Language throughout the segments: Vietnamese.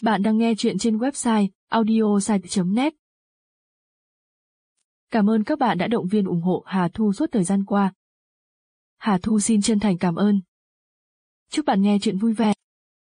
Bạn đang nghe chuyện trên website audiosite.net. Cảm ơn các bạn đã động viên ủng hộ Hà Thu suốt thời gian qua. Hà Thu xin chân thành cảm ơn. Chúc bạn nghe chuyện vui vẻ.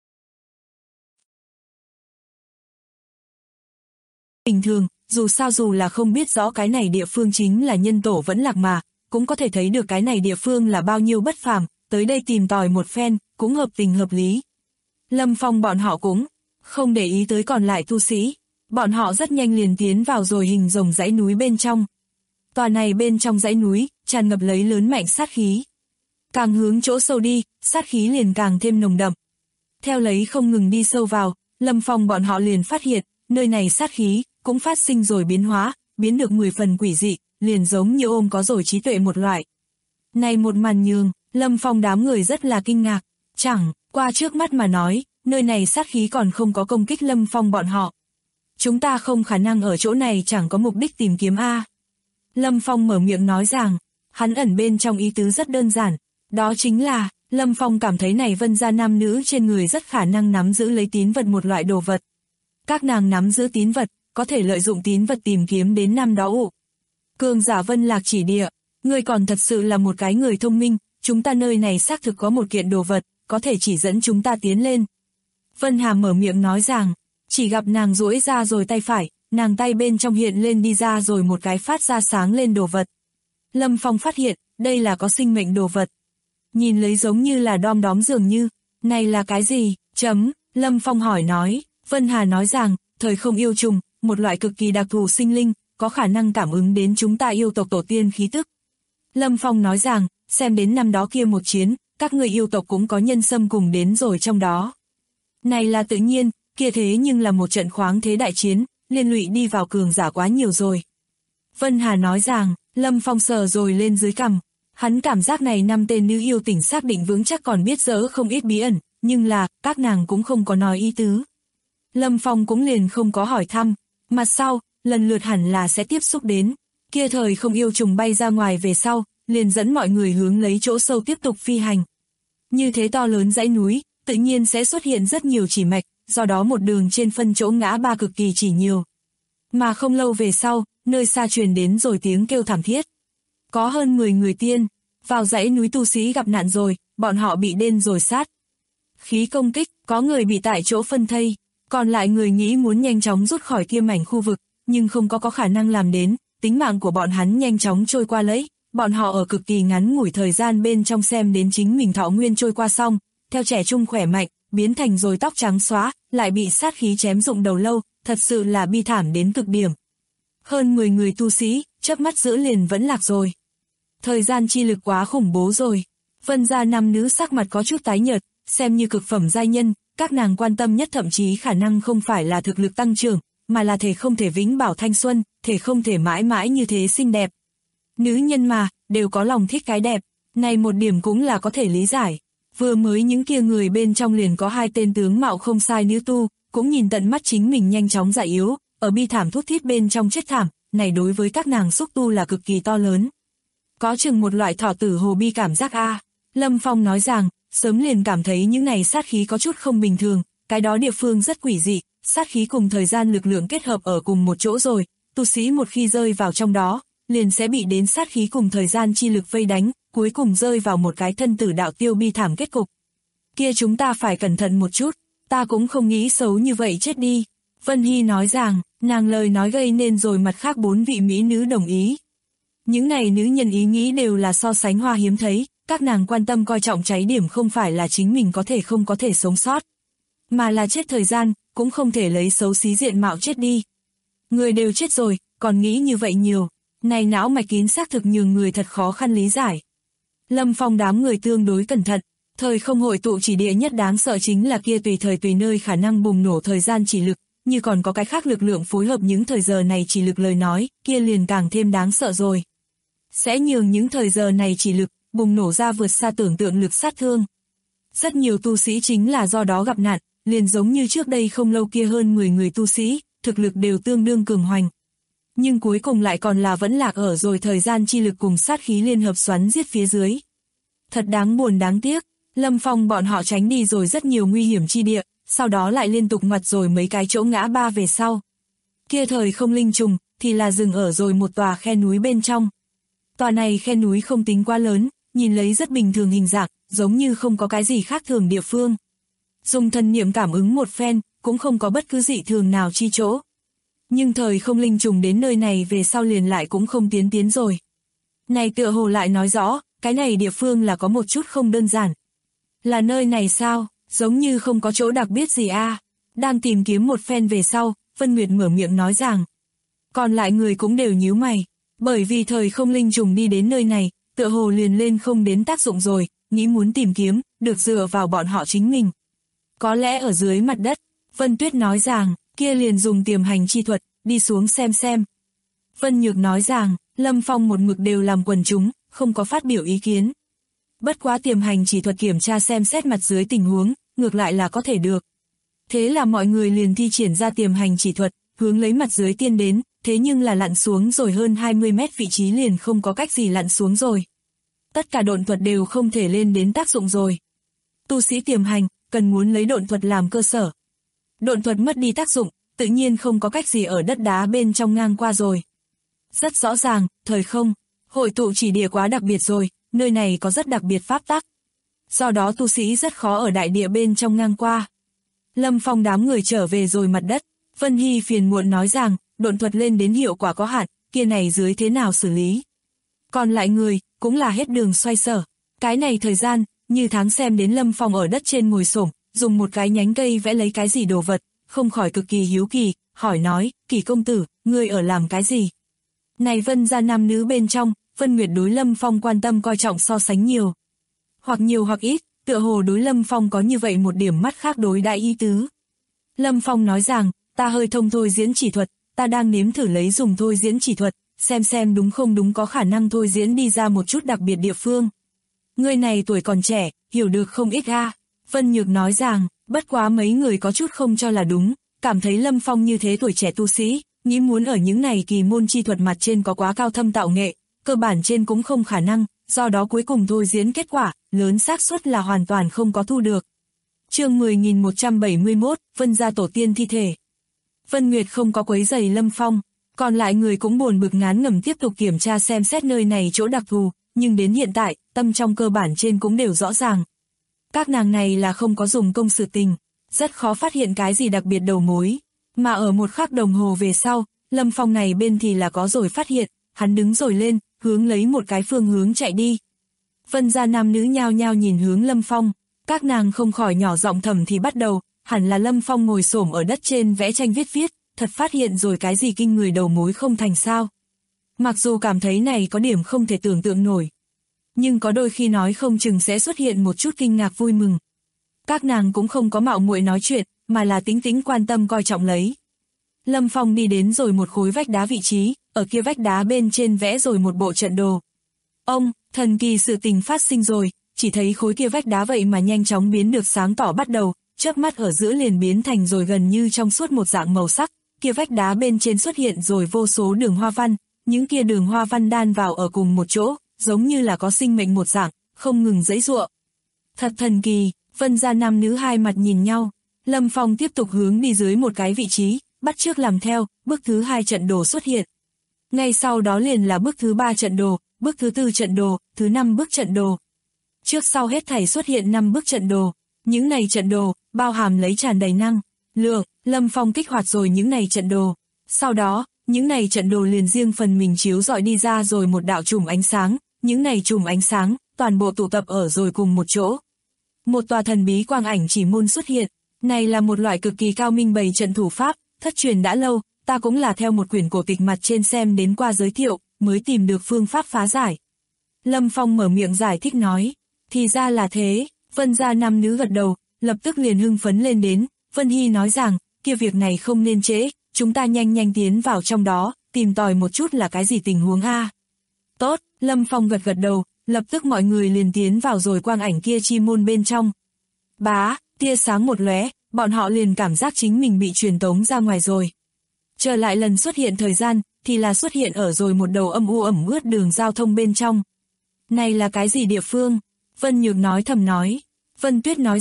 Bình thường, dù là không biết rõ cái này địa phương chính là nhân tổ vẫn lạc mà, cũng có thể thấy được cái này địa phương là bao nhiêu bất phàm, tới đây tìm tòi một phen, cũng hợp tình hợp lý. Lâm Phong bọn họ cũng không để ý tới còn lại tu sĩ, bọn họ rất nhanh liền tiến vào rồi hình rồng dãy núi bên trong. Tòa này bên trong dãy núi, tràn ngập lấy lớn mạnh sát khí. Càng hướng chỗ sâu đi, sát khí liền càng thêm nồng đậm. Theo lấy không ngừng đi sâu vào, Lâm Phong bọn họ liền phát hiện, nơi này sát khí cũng phát sinh rồi biến hóa, biến được 10 phần quỷ dị, liền giống như ôm có rồi trí tuệ một loại. Này một màn nhường, Lâm Phong đám người rất là kinh ngạc, chẳng qua trước mắt mà nói, nơi này sát khí còn không có công kích Lâm Phong bọn họ. Chúng ta không khả năng ở chỗ này chẳng có mục đích tìm kiếm a. Lâm Phong mở miệng nói rằng, hắn ẩn bên trong ý tứ rất đơn giản, đó chính là, Lâm Phong cảm thấy này Vân gia nam nữ trên người rất khả năng nắm giữ lấy tín vật một loại đồ vật. Các nàng nắm giữ tín vật, có thể lợi dụng tín vật tìm kiếm đến năm đó ụ. Cường giả Vân Lạc chỉ địa, người còn thật sự là một cái người thông minh, chúng ta nơi này xác thực có một kiện đồ vật, có thể chỉ dẫn chúng ta tiến lên. Vân Hà mở miệng nói rằng, chỉ gặp nàng duỗi ra rồi tay phải, nàng tay bên trong hiện lên đi ra rồi một cái phát ra sáng lên đồ vật. Lâm Phong phát hiện, đây là có sinh mệnh đồ vật. Nhìn lấy giống như là đom đóm dường như, này là cái gì? Lâm Phong hỏi nói, Vân Hà nói rằng, thời không yêu trùng, một loại cực kỳ đặc thù sinh linh, có khả năng cảm ứng đến chúng ta yêu tộc tổ tiên khí tức. Lâm Phong nói rằng, xem đến năm đó kia một chiến, các người yêu tộc cũng có nhân xâm cùng đến rồi trong đó. Này là tự nhiên, kia thế nhưng là một trận khoáng thế đại chiến, liên lụy đi vào cường giả quá nhiều rồi. Vân Hà nói rằng, Lâm Phong sờ rồi lên dưới cằm, hắn cảm giác này 5 tên nữ yêu tỉnh xác định vững chắc còn biết dỡ không ít bí ẩn, nhưng là, các nàng cũng không có nói ý tứ. Lâm Phong cũng liền không có hỏi thăm, mặt sau, lần lượt hẳn là sẽ tiếp xúc đến, kia thời không yêu trùng bay ra ngoài về sau, liền dẫn mọi người hướng lấy chỗ sâu tiếp tục phi hành. Như thế to lớn dãy núi, tự nhiên sẽ xuất hiện rất nhiều chỉ mạch, do đó một đường trên phân chỗ ngã ba cực kỳ chỉ nhiều. Mà không lâu về sau, nơi xa truyền đến rồi tiếng kêu thảm thiết. Có hơn 10 người tiên, vào dãy núi tu sĩ gặp nạn rồi, bọn họ bị đên rồi sát. Khí công kích, có người bị tại chỗ phân thây, còn lại người nghĩ muốn nhanh chóng rút khỏi kia mảnh khu vực, nhưng không có khả năng làm đến, tính mạng của bọn hắn nhanh chóng trôi qua lấy, bọn họ ở cực kỳ ngắn ngủi thời gian bên trong xem đến chính mình thọ nguyên trôi qua xong, theo trẻ trung khỏe mạnh, biến thành rồi tóc trắng xóa, lại bị sát khí chém rụng đầu lâu, thật sự là bi thảm đến cực điểm. Hơn 10 người tu sĩ, chớp mắt giữa liền vẫn lạc rồi. Thời gian chi lực quá khủng bố rồi. Vân gia nam nữ sắc mặt có chút tái nhợt, xem như cực phẩm giai nhân, các nàng quan tâm nhất thậm chí khả năng không phải là thực lực tăng trưởng, mà là thể không thể vĩnh bảo thanh xuân, thể không thể mãi mãi như thế xinh đẹp. Nữ nhân mà, đều có lòng thích cái đẹp, này một điểm cũng là có thể lý giải. Vừa mới những kia người bên trong liền có 2 tên tướng mạo không sai nữ tu, cũng nhìn tận mắt chính mình nhanh chóng già yếu, ở bi thảm thút thít bên trong chết thảm, này đối với các nàng xúc tu là cực kỳ to lớn. Có chừng một loại thọ tử hồ bi cảm giác a. Lâm Phong nói rằng, sớm liền cảm thấy những này sát khí có chút không bình thường, cái đó địa phương rất quỷ dị, sát khí cùng thời gian lực lượng kết hợp ở cùng một chỗ rồi, tu sĩ một khi rơi vào trong đó, liền sẽ bị đến sát khí cùng thời gian chi lực vây đánh, cuối cùng rơi vào một cái thân tử đạo tiêu bi thảm kết cục. Kia chúng ta phải cẩn thận một chút, ta cũng không nghĩ xấu như vậy chết đi. Vân Hy nói rằng, nàng lời nói gây nên rồi mặt khác 4 vị mỹ nữ đồng ý. Những này nữ nhân ý nghĩ đều là so sánh hoa hiếm thấy, các nàng quan tâm coi trọng cháy điểm không phải là chính mình có thể không có thể sống sót, mà là chết thời gian, cũng không thể lấy xấu xí diện mạo chết đi. Người đều chết rồi, còn nghĩ như vậy nhiều, này não mạch kín xác thực nhường người thật khó khăn lý giải. Lâm Phong đám người tương đối cẩn thận, thời không hội tụ chỉ địa nhất đáng sợ chính là kia tùy thời tùy nơi khả năng bùng nổ thời gian chỉ lực, như còn có cái khác lực lượng phối hợp những thời giờ này chỉ lực lời nói, kia liền càng thêm đáng sợ rồi. Sẽ nhường những thời giờ này chỉ lực, bùng nổ ra vượt xa tưởng tượng lực sát thương. Rất nhiều tu sĩ chính là do đó gặp nạn, liền giống như trước đây không lâu kia hơn 10 người tu sĩ, thực lực đều tương đương cường hoành. Nhưng cuối cùng lại còn là vẫn lạc ở rồi thời gian chi lực cùng sát khí liên hợp xoắn giết phía dưới. Thật đáng buồn đáng tiếc, Lâm Phong bọn họ tránh đi rồi rất nhiều nguy hiểm chi địa, sau đó lại liên tục ngoặt rồi mấy cái chỗ ngã ba về sau. Kia thời không linh trùng, thì là dừng ở rồi một tòa khe núi bên trong. Tòa này khe núi không tính quá lớn, nhìn lấy rất bình thường hình dạng, giống như không có cái gì khác thường địa phương. Dùng thần niệm cảm ứng một phen, cũng không có bất cứ dị thường nào chi chỗ. Nhưng thời không linh trùng đến nơi này về sau liền lại cũng không tiến rồi. Này tựa hồ lại nói rõ, cái này địa phương là có một chút không đơn giản. Là nơi này sao, giống như không có chỗ đặc biệt gì a. Đang tìm kiếm một phen về sau, Vân Nguyệt mở miệng nói rằng. Còn lại người cũng đều nhíu mày, bởi vì thời không linh trùng đi đến nơi này, tựa hồ liền lên không đến tác dụng rồi, nghĩ muốn tìm kiếm, được dựa vào bọn họ chính mình. Có lẽ ở dưới mặt đất, Vân Tuyết nói rằng, kia liền dùng tiềm hành chi thuật, đi xuống xem. Vân Nhược nói rằng, Lâm Phong một mực đều làm quần chúng, không có phát biểu ý kiến. Bất quá tiềm hành chỉ thuật kiểm tra xem xét mặt dưới tình huống, ngược lại là có thể được. Thế là mọi người liền thi triển ra tiềm hành chỉ thuật, hướng lấy mặt dưới tiên đến, thế nhưng là lặn xuống rồi hơn 20 mét vị trí liền không có cách gì lặn xuống rồi. Tất cả độn thuật đều không thể lên đến tác dụng rồi. Tu sĩ tiềm hành, cần muốn lấy độn thuật làm cơ sở. Độn thuật mất đi tác dụng, tự nhiên không có cách gì ở đất đá bên trong ngang qua rồi. Rất rõ ràng, thời không, hội tụ chỉ địa quá đặc biệt rồi, nơi này có rất đặc biệt pháp tắc. Do đó tu sĩ rất khó ở đại địa bên trong ngang qua. Lâm Phong đám người trở về rồi mặt đất, Vân Hy phiền muộn nói rằng, độn thuật lên đến hiệu quả có hạn, kia này dưới thế nào xử lý. Còn lại người, cũng là hết đường xoay sở. Cái này thời gian, như tháng xem đến Lâm Phong ở đất trên ngồi xổm, dùng một cái nhánh cây vẽ lấy cái gì đồ vật, không khỏi cực kỳ hiếu kỳ, hỏi nói, Kỳ công tử, ngươi ở làm cái gì? Này Vân gia nam nữ bên trong, Vân Nguyệt đối Lâm Phong quan tâm coi trọng so sánh nhiều. Hoặc nhiều hoặc ít, tựa hồ đối Lâm Phong có như vậy một điểm mắt khác đối đại ý tứ. Lâm Phong nói rằng, ta hơi thông thôi diễn chỉ thuật, ta đang nếm thử lấy dùng thôi diễn chỉ thuật, xem đúng không đúng có khả năng thôi diễn đi ra một chút đặc biệt địa phương. Người này tuổi còn trẻ, hiểu được không ít a. Vân Nhược nói rằng, bất quá mấy người có chút không cho là đúng, cảm thấy Lâm Phong như thế tuổi trẻ tu sĩ, nghĩ muốn ở những này kỳ môn chi thuật mặt trên có quá cao thâm tạo nghệ, cơ bản trên cũng không khả năng, do đó cuối cùng thôi diễn kết quả, lớn xác suất là hoàn toàn không có thu được. Chương 10.171, Vân gia tổ tiên thi thể. Vân Nguyệt không có quấy rầy Lâm Phong, còn lại người cũng buồn bực ngán ngẩm tiếp tục kiểm tra xem xét nơi này chỗ đặc thù, nhưng đến hiện tại, tâm trong cơ bản trên cũng đều rõ ràng. Các nàng này là không có dùng công sự tình, rất khó phát hiện cái gì đặc biệt đầu mối, mà ở một khắc đồng hồ về sau, Lâm Phong này bên thì là có rồi phát hiện, hắn đứng rồi lên, hướng lấy một cái phương hướng chạy đi. Vân gia nam nữ nhao nhao nhìn hướng Lâm Phong, các nàng không khỏi nhỏ giọng thầm thì bắt đầu, hẳn là Lâm Phong ngồi xổm ở đất trên vẽ tranh viết, thật phát hiện rồi cái gì kinh người đầu mối không thành sao. Mặc dù cảm thấy này có điểm không thể tưởng tượng nổi, nhưng có đôi khi nói không chừng sẽ xuất hiện một chút kinh ngạc vui mừng. Các nàng cũng không có mạo muội nói chuyện, mà là tính quan tâm coi trọng lấy. Lâm Phong đi đến rồi một khối vách đá vị trí, ở kia vách đá bên trên vẽ rồi một bộ trận đồ. Ông, thần kỳ sự tình phát sinh rồi, chỉ thấy khối kia vách đá vậy mà nhanh chóng biến được sáng tỏ bắt đầu, chớp mắt ở giữa liền biến thành rồi gần như trong suốt một dạng màu sắc, kia vách đá bên trên xuất hiện rồi vô số đường hoa văn, những kia đường hoa văn đan vào ở cùng một chỗ, giống như là có sinh mệnh một dạng, không ngừng giãy giụa. Thật thần kỳ, Vân gia nam nữ hai mặt nhìn nhau, Lâm Phong tiếp tục hướng đi dưới một cái vị trí, bắt chước làm theo, bước thứ 2 trận đồ xuất hiện. Ngay sau đó liền là bước thứ 3 trận đồ, bước thứ 4 trận đồ, thứ 5 bước trận đồ. Trước sau hết thảy xuất hiện 5 bước trận đồ, những này trận đồ, bao hàm lấy tràn đầy năng lượng, Lâm Phong kích hoạt rồi những này trận đồ. Sau đó, những này trận đồ liền riêng phần mình chiếu rọi đi ra rồi một đạo chùm ánh sáng, những này chùm ánh sáng, toàn bộ tụ tập ở rồi cùng một chỗ. Một tòa thần bí quang ảnh chỉ môn xuất hiện, này là một loại cực kỳ cao minh bày trận thủ pháp, thất truyền đã lâu, ta cũng là theo một quyển cổ tịch mặt trên xem đến qua giới thiệu, mới tìm được phương pháp phá giải. Lâm Phong mở miệng giải thích nói, thì ra là thế, Vân gia nam nữ gật đầu, lập tức liền hưng phấn lên đến, Vân Hy nói rằng, kia việc này không nên trễ, chúng ta nhanh tiến vào trong đó, tìm tòi một chút là cái gì tình huống a. Tốt, Lâm Phong gật đầu, lập tức mọi người liền tiến vào rồi quang ảnh kia chi môn bên trong. Bá, tia sáng một lóe, bọn họ liền cảm giác chính mình bị truyền tống ra ngoài rồi. Trở lại lần xuất hiện thời gian, thì là xuất hiện ở rồi một đầu âm u ẩm ướt đường giao thông bên trong. Này là cái gì địa phương? Vân Nhược nói thầm nói. Vân Tuyết nói rằng,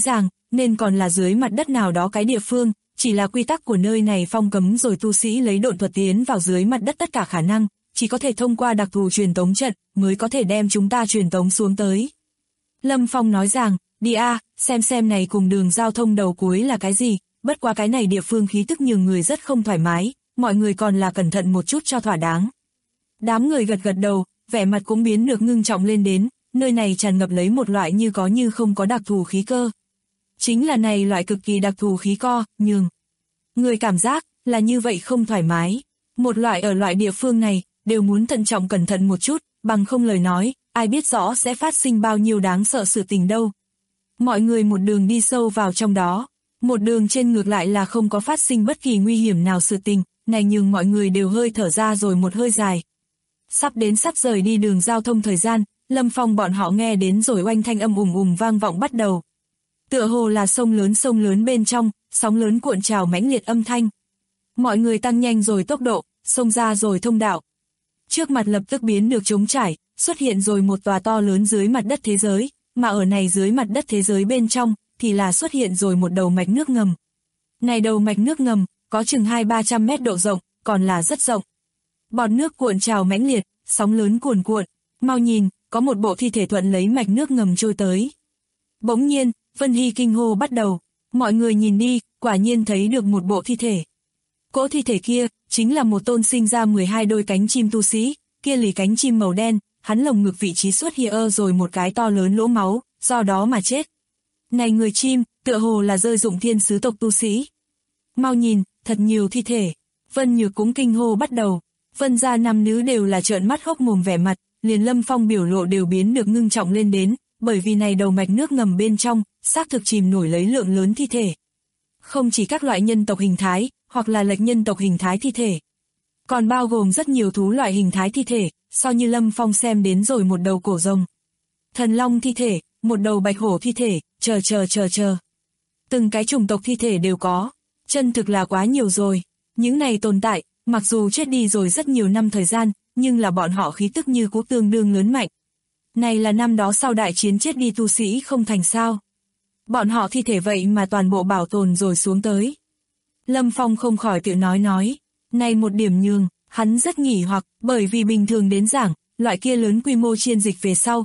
nên còn là dưới mặt đất nào đó cái địa phương, chỉ là quy tắc của nơi này phong cấm rồi tu sĩ lấy độn thuật tiến vào dưới mặt đất tất cả khả năng, chỉ có thể thông qua đặc thù truyền tống trận mới có thể đem chúng ta truyền tống xuống tới. Lâm Phong nói rằng, đi xem này cùng đường giao thông đầu cuối là cái gì, bất qua cái này địa phương khí tức nhường người rất không thoải mái, mọi người còn là cẩn thận một chút cho thỏa đáng. Đám người gật gật đầu, vẻ mặt cũng biến được ngưng trọng lên đến, nơi này tràn ngập lấy một loại như có như không có đặc thù khí cơ. Chính là này loại cực kỳ đặc thù khí co, nhường người cảm giác là như vậy không thoải mái. Một loại ở loại địa phương này, đều muốn thận trọng cẩn thận một chút, bằng không lời nói, ai biết rõ sẽ phát sinh bao nhiêu đáng sợ sự tình đâu. Mọi người một đường đi sâu vào trong đó, một đường trên ngược lại là không có phát sinh bất kỳ nguy hiểm nào sự tình, này nhưng mọi người đều hơi thở ra rồi một hơi dài. Sắp rời đi đường giao thông thời gian, Lâm Phong bọn họ nghe đến rồi oanh thanh âm ùng vang vọng bắt đầu. Tựa hồ là sông lớn bên trong, sóng lớn cuộn trào mãnh liệt âm thanh. Mọi người tăng nhanh rồi tốc độ, xông ra rồi thông đạo. Trước mặt lập tức biến được trống trải, xuất hiện rồi một tòa to lớn dưới mặt đất thế giới, mà ở này dưới mặt đất thế giới bên trong, thì là xuất hiện rồi một đầu mạch nước ngầm. Này đầu mạch nước ngầm, có chừng 200-300 mét độ rộng, còn là rất rộng. Bọt nước cuộn trào mãnh liệt, sóng lớn cuồn cuộn, mau nhìn, có một bộ thi thể thuận lấy mạch nước ngầm trôi tới. Bỗng nhiên, Vân Hy kinh hô bắt đầu, mọi người nhìn đi, quả nhiên thấy được một bộ thi thể. Cỗ thi thể kia, chính là một tôn sinh ra 12 đôi cánh chim tu sĩ, kia lì cánh chim màu đen, hắn lồng ngực vị trí xuất hiện rồi một cái to lớn lỗ máu, do đó mà chết. Này người chim, tựa hồ là rơi dụng thiên sứ tộc tu sĩ. Mau nhìn, thật nhiều thi thể. Vân Nhược cũng kinh hô bắt đầu. Vân gia nam nữ đều là trợn mắt hốc mồm vẻ mặt, liền Lâm Phong biểu lộ đều biến được ngưng trọng lên đến, bởi vì này đầu mạch nước ngầm bên trong, xác thực chìm nổi lấy lượng lớn thi thể. Không chỉ các loại nhân tộc hình thái, hoặc là lệch nhân tộc hình thái thi thể, còn bao gồm rất nhiều thú loại hình thái thi thể, so như Lâm Phong xem đến rồi một đầu cổ rồng, thần long thi thể, một đầu bạch hổ thi thể, chờ. Từng cái chủng tộc thi thể đều có, chân thực là quá nhiều rồi. Những này tồn tại, mặc dù chết đi rồi rất nhiều năm thời gian, nhưng là bọn họ khí tức như cũ tương đương lớn mạnh. Này là năm đó sau đại chiến chết đi tu sĩ không thành sao. Bọn họ thi thể vậy mà toàn bộ bảo tồn rồi xuống tới. Lâm Phong không khỏi tự nói, này một điểm nhường, hắn rất nghỉ hoặc, bởi vì bình thường đến giảng, loại kia lớn quy mô chiên dịch về sau,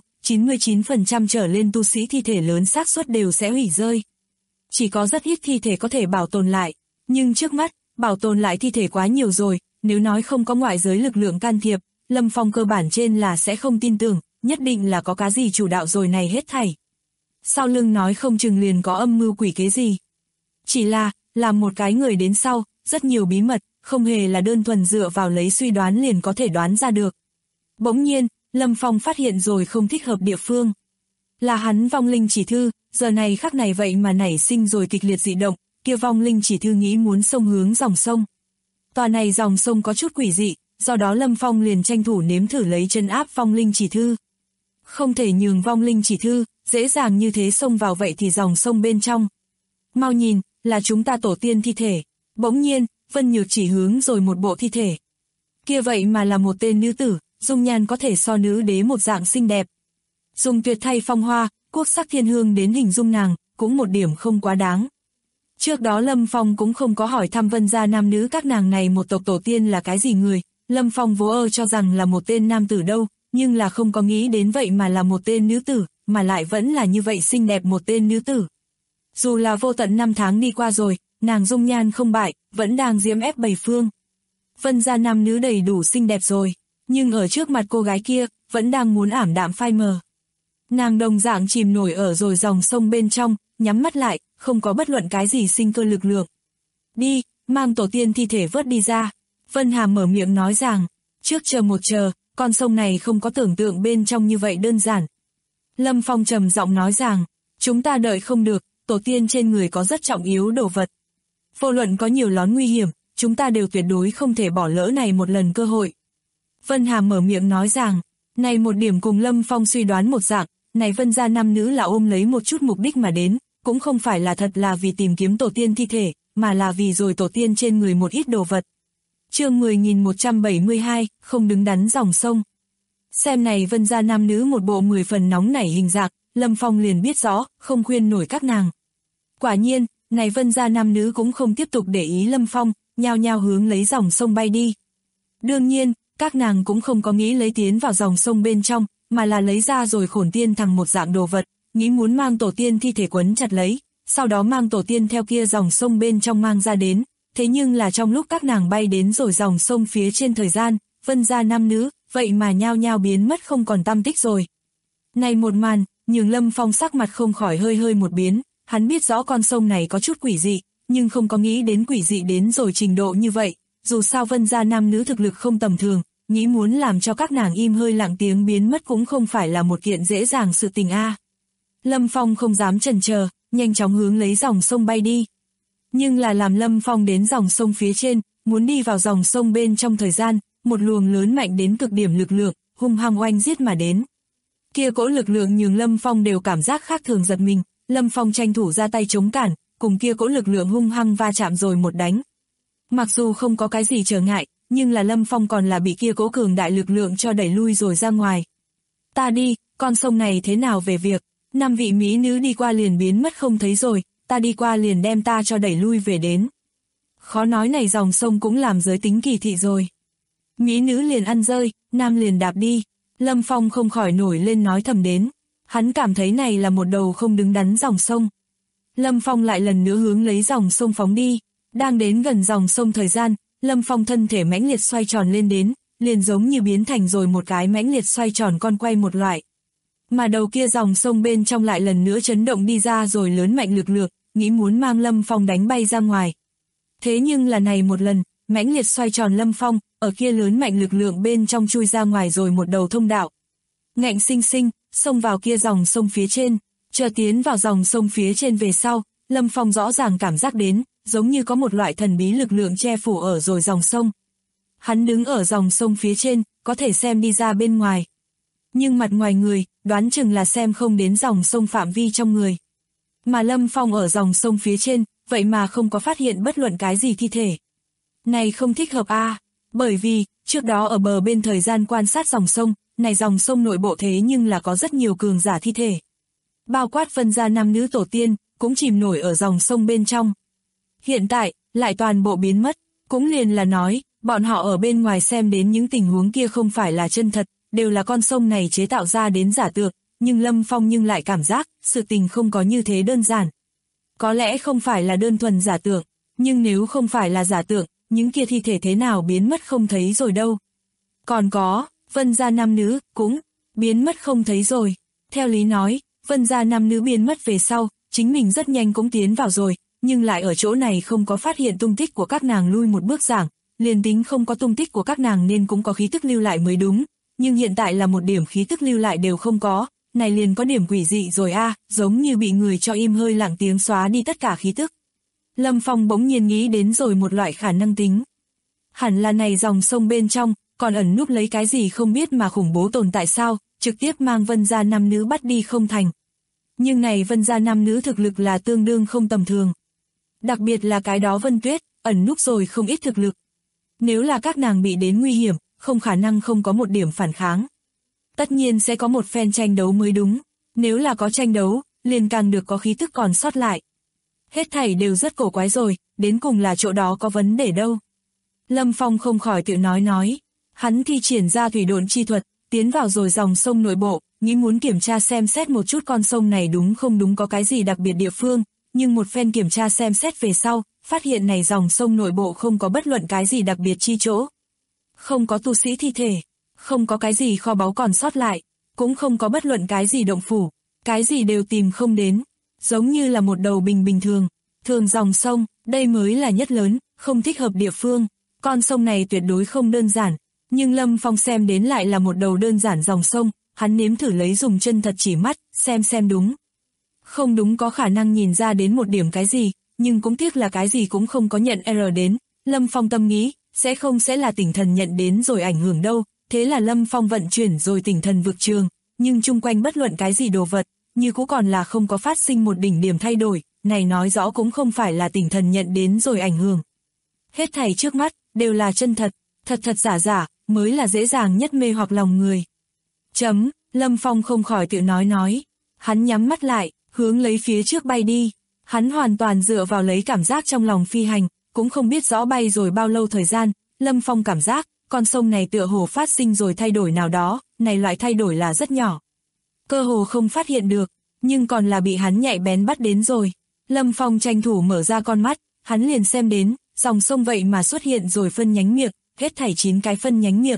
99% trở lên tu sĩ thi thể lớn xác suất đều sẽ hủy rơi. Chỉ có rất ít thi thể có thể bảo tồn lại, nhưng trước mắt, bảo tồn lại thi thể quá nhiều rồi, nếu nói không có ngoại giới lực lượng can thiệp, Lâm Phong cơ bản trên là sẽ không tin tưởng, nhất định là có cái gì chủ đạo rồi này hết thảy. Sau lưng nói không chừng liền có âm mưu quỷ kế gì. Chỉ là một cái người đến sau, rất nhiều bí mật, không hề là đơn thuần dựa vào lấy suy đoán liền có thể đoán ra được. Bỗng nhiên, Lâm Phong phát hiện rồi không thích hợp địa phương. Là hắn vong linh chỉ thư, giờ này khắc này vậy mà nảy sinh rồi kịch liệt dị động, kia vong linh chỉ thư nghĩ muốn xông hướng dòng sông. Tòa này dòng sông có chút quỷ dị, do đó Lâm Phong liền tranh thủ nếm thử lấy chân áp vong linh chỉ thư. Không thể nhường vong linh chỉ thư, dễ dàng như thế xông vào vậy thì dòng sông bên trong. Mau nhìn, là chúng ta tổ tiên thi thể. Bỗng nhiên, Vân Nhược chỉ hướng rồi một bộ thi thể. Kia vậy mà là một tên nữ tử, dung nhan có thể so nữ đế một dạng xinh đẹp. Dùng tuyệt thay phong hoa, quốc sắc thiên hương đến hình dung nàng, cũng một điểm không quá đáng. Trước đó Lâm Phong cũng không có hỏi thăm Vân gia nam nữ các nàng này một tộc tổ tiên là cái gì người, Lâm Phong vỗ cho rằng là một tên nam tử đâu, nhưng là không có nghĩ đến vậy mà là một tên nữ tử, mà lại vẫn là như vậy xinh đẹp một tên nữ tử. Dù là vô tận năm tháng đi qua rồi, nàng dung nhan không bại, vẫn đang diễm ép bảy phương. Vân gia nam nữ đầy đủ xinh đẹp rồi, nhưng ở trước mặt cô gái kia, vẫn đang muốn ảm đạm phai mờ. Nàng đồng dạng chìm nổi ở rồi dòng sông bên trong, nhắm mắt lại, không có bất luận cái gì sinh cơ lực lượng. Đi, mang tổ tiên thi thể vớt đi ra. Vân Hàm mở miệng nói rằng, trước chờ một chờ, con sông này không có tưởng tượng bên trong như vậy đơn giản. Lâm Phong trầm giọng nói rằng, chúng ta đợi không được, tổ tiên trên người có rất trọng yếu đồ vật. Vô luận có nhiều lón nguy hiểm, chúng ta đều tuyệt đối không thể bỏ lỡ này một lần cơ hội. Vân Hàm mở miệng nói rằng, này một điểm cùng Lâm Phong suy đoán một dạng, này Vân gia nam nữ là ôm lấy một chút mục đích mà đến, cũng không phải là thật là vì tìm kiếm tổ tiên thi thể, mà là vì rồi tổ tiên trên người một ít đồ vật. Chương 10.172, không đứng đắn dòng sông. Xem này Vân gia nam nữ một bộ 10 phần nóng nảy hình dạng, Lâm Phong liền biết rõ, không khuyên nổi các nàng. Quả nhiên, này Vân gia nam nữ cũng không tiếp tục để ý Lâm Phong, nhao nhao hướng lấy dòng sông bay đi. Đương nhiên, các nàng cũng không có nghĩ lấy tiến vào dòng sông bên trong, mà là lấy ra rồi Khổn Tiên Thằng một dạng đồ vật, nghĩ muốn mang tổ tiên thi thể quấn chặt lấy, sau đó mang tổ tiên theo kia dòng sông bên trong mang ra đến. Thế nhưng là trong lúc các nàng bay đến rồi dòng sông phía trên thời gian, Vân gia nam nữ, vậy mà nhao nhao biến mất không còn tăm tích rồi. Này một màn, nhường Lâm Phong sắc mặt không khỏi hơi hơi một biến, hắn biết rõ con sông này có chút quỷ dị, nhưng không có nghĩ đến quỷ dị đến rồi trình độ như vậy, dù sao Vân gia nam nữ thực lực không tầm thường, nghĩ muốn làm cho các nàng im hơi lặng tiếng biến mất cũng không phải là một kiện dễ dàng sự tình a. Lâm Phong không dám chần chờ, nhanh chóng hướng lấy dòng sông bay đi. Nhưng là làm Lâm Phong đến dòng sông phía trên, muốn đi vào dòng sông bên trong thời gian, một luồng lớn mạnh đến cực điểm lực lượng, hung hăng oanh giết mà đến. Kia cỗ lực lượng nhường Lâm Phong đều cảm giác khác thường giật mình, Lâm Phong tranh thủ ra tay chống cản, cùng kia cỗ lực lượng hung hăng va chạm rồi một đánh. Mặc dù không có cái gì trở ngại, nhưng là Lâm Phong còn là bị kia cỗ cường đại lực lượng cho đẩy lui rồi ra ngoài. Ta đi, con sông này thế nào về việc, 5 vị mỹ nữ đi qua liền biến mất không thấy rồi, ta đi qua liền đem ta cho đẩy lui về đến. Khó nói này dòng sông cũng làm giới tính kỳ thị rồi. Mỹ nữ liền ăn rơi, nam liền đạp đi. Lâm Phong không khỏi nổi lên nói thầm đến. Hắn cảm thấy này là một đầu không đứng đắn dòng sông. Lâm Phong lại lần nữa hướng lấy dòng sông phóng đi. Đang đến gần dòng sông thời gian, Lâm Phong thân thể mãnh liệt xoay tròn lên đến, liền giống như biến thành rồi một cái mãnh liệt xoay tròn con quay một loại. Mà đầu kia dòng sông bên trong lại lần nữa chấn động đi ra rồi lớn mạnh lực lượng, nghĩ muốn mang Lâm Phong đánh bay ra ngoài. Thế nhưng là này một lần, mãnh liệt xoay tròn Lâm Phong, ở kia lớn mạnh lực lượng bên trong chui ra ngoài rồi một đầu thông đạo. Ngạnh sinh sinh, xông vào kia dòng sông phía trên, chờ tiến vào dòng sông phía trên về sau, Lâm Phong rõ ràng cảm giác đến, giống như có một loại thần bí lực lượng che phủ ở rồi dòng sông. Hắn đứng ở dòng sông phía trên, có thể xem đi ra bên ngoài. Nhưng mặt ngoài người, đoán chừng là xem không đến dòng sông phạm vi trong người. Mà Lâm Phong ở dòng sông phía trên, vậy mà không có phát hiện bất luận cái gì thi thể. Này không thích hợp a, bởi vì, trước đó ở bờ bên thời gian quan sát dòng sông, này dòng sông nội bộ thế nhưng là có rất nhiều cường giả thi thể. Bao quát Vân gia nam nữ tổ tiên, cũng chìm nổi ở dòng sông bên trong. Hiện tại, lại toàn bộ biến mất, cũng liền là nói, bọn họ ở bên ngoài xem đến những tình huống kia không phải là chân thật, đều là con sông này chế tạo ra đến giả tượng, nhưng Lâm Phong nhưng lại cảm giác, sự tình không có như thế đơn giản. Có lẽ không phải là đơn thuần giả tượng, nhưng nếu không phải là giả tượng, những kia thi thể thế nào biến mất không thấy rồi đâu. Còn có, Vân gia nam nữ, cũng biến mất không thấy rồi. Theo lý nói, Vân gia nam nữ biến mất về sau, chính mình rất nhanh cũng tiến vào rồi, nhưng lại ở chỗ này không có phát hiện tung tích của các nàng lui một bước giảng, liền tính không có tung tích của các nàng nên cũng có khí tức lưu lại mới đúng, nhưng hiện tại là một điểm khí tức lưu lại đều không có, này liền có điểm quỷ dị rồi a, giống như bị người cho im hơi lặng tiếng xóa đi tất cả khí tức. Lâm Phong bỗng nhiên nghĩ đến rồi một loại khả năng tính. Hẳn là này dòng sông bên trong, còn ẩn núp lấy cái gì không biết mà khủng bố tồn tại sao, trực tiếp mang Vân gia nam nữ bắt đi không thành. Nhưng này Vân gia nam nữ thực lực là tương đương không tầm thường. Đặc biệt là cái đó Vân Tuyết, ẩn núp rồi không ít thực lực. Nếu là các nàng bị đến nguy hiểm, không khả năng không có một điểm phản kháng. Tất nhiên sẽ có một phen tranh đấu mới đúng, nếu là có tranh đấu, liền càng được có khí tức còn sót lại. Hết thảy đều rất cổ quái rồi, đến cùng là chỗ đó có vấn đề đâu. Lâm Phong không khỏi tự nói, hắn thi triển ra thủy độn chi thuật, tiến vào rồi dòng sông nội bộ, nghĩ muốn kiểm tra xem xét một chút con sông này đúng không đúng có cái gì đặc biệt địa phương, nhưng một phen kiểm tra xem xét về sau, phát hiện này dòng sông nội bộ không có bất luận cái gì đặc biệt chi chỗ. Không có tu sĩ thi thể, không có cái gì kho báu còn sót lại, cũng không có bất luận cái gì động phủ, cái gì đều tìm không đến, giống như là một đầu bình thường dòng sông, đây mới là nhất lớn, không thích hợp địa phương. Con sông này tuyệt đối không đơn giản, nhưng Lâm Phong xem đến lại là một đầu đơn giản dòng sông, hắn nếm thử lấy dùng chân thật chỉ mắt, xem đúng. Không đúng có khả năng nhìn ra đến một điểm cái gì, nhưng cũng tiếc là cái gì cũng không có nhận R đến. Lâm Phong tâm nghĩ, sẽ là tỉnh thần nhận đến rồi ảnh hưởng đâu, thế là Lâm Phong vận chuyển rồi tỉnh thần vực trường, nhưng chung quanh bất luận cái gì đồ vật, như cũng còn là không có phát sinh một đỉnh điểm thay đổi, này nói rõ cũng không phải là tỉnh thần nhận đến rồi ảnh hưởng. Hết thảy trước mắt, đều là chân thật, thật giả, mới là dễ dàng nhất mê hoặc lòng người. Lâm Phong không khỏi tự nói, hắn nhắm mắt lại, hướng lấy phía trước bay đi. Hắn hoàn toàn dựa vào lấy cảm giác trong lòng phi hành, cũng không biết rõ bay rồi bao lâu thời gian, Lâm Phong cảm giác, con sông này tựa hồ phát sinh rồi thay đổi nào đó, này loại thay đổi là rất nhỏ. Cơ hồ không phát hiện được, nhưng còn là bị hắn nhạy bén bắt đến rồi. Lâm Phong tranh thủ mở ra con mắt, hắn liền xem đến, dòng sông vậy mà xuất hiện rồi phân nhánh miệng, hết thảy 9 cái phân nhánh miệng.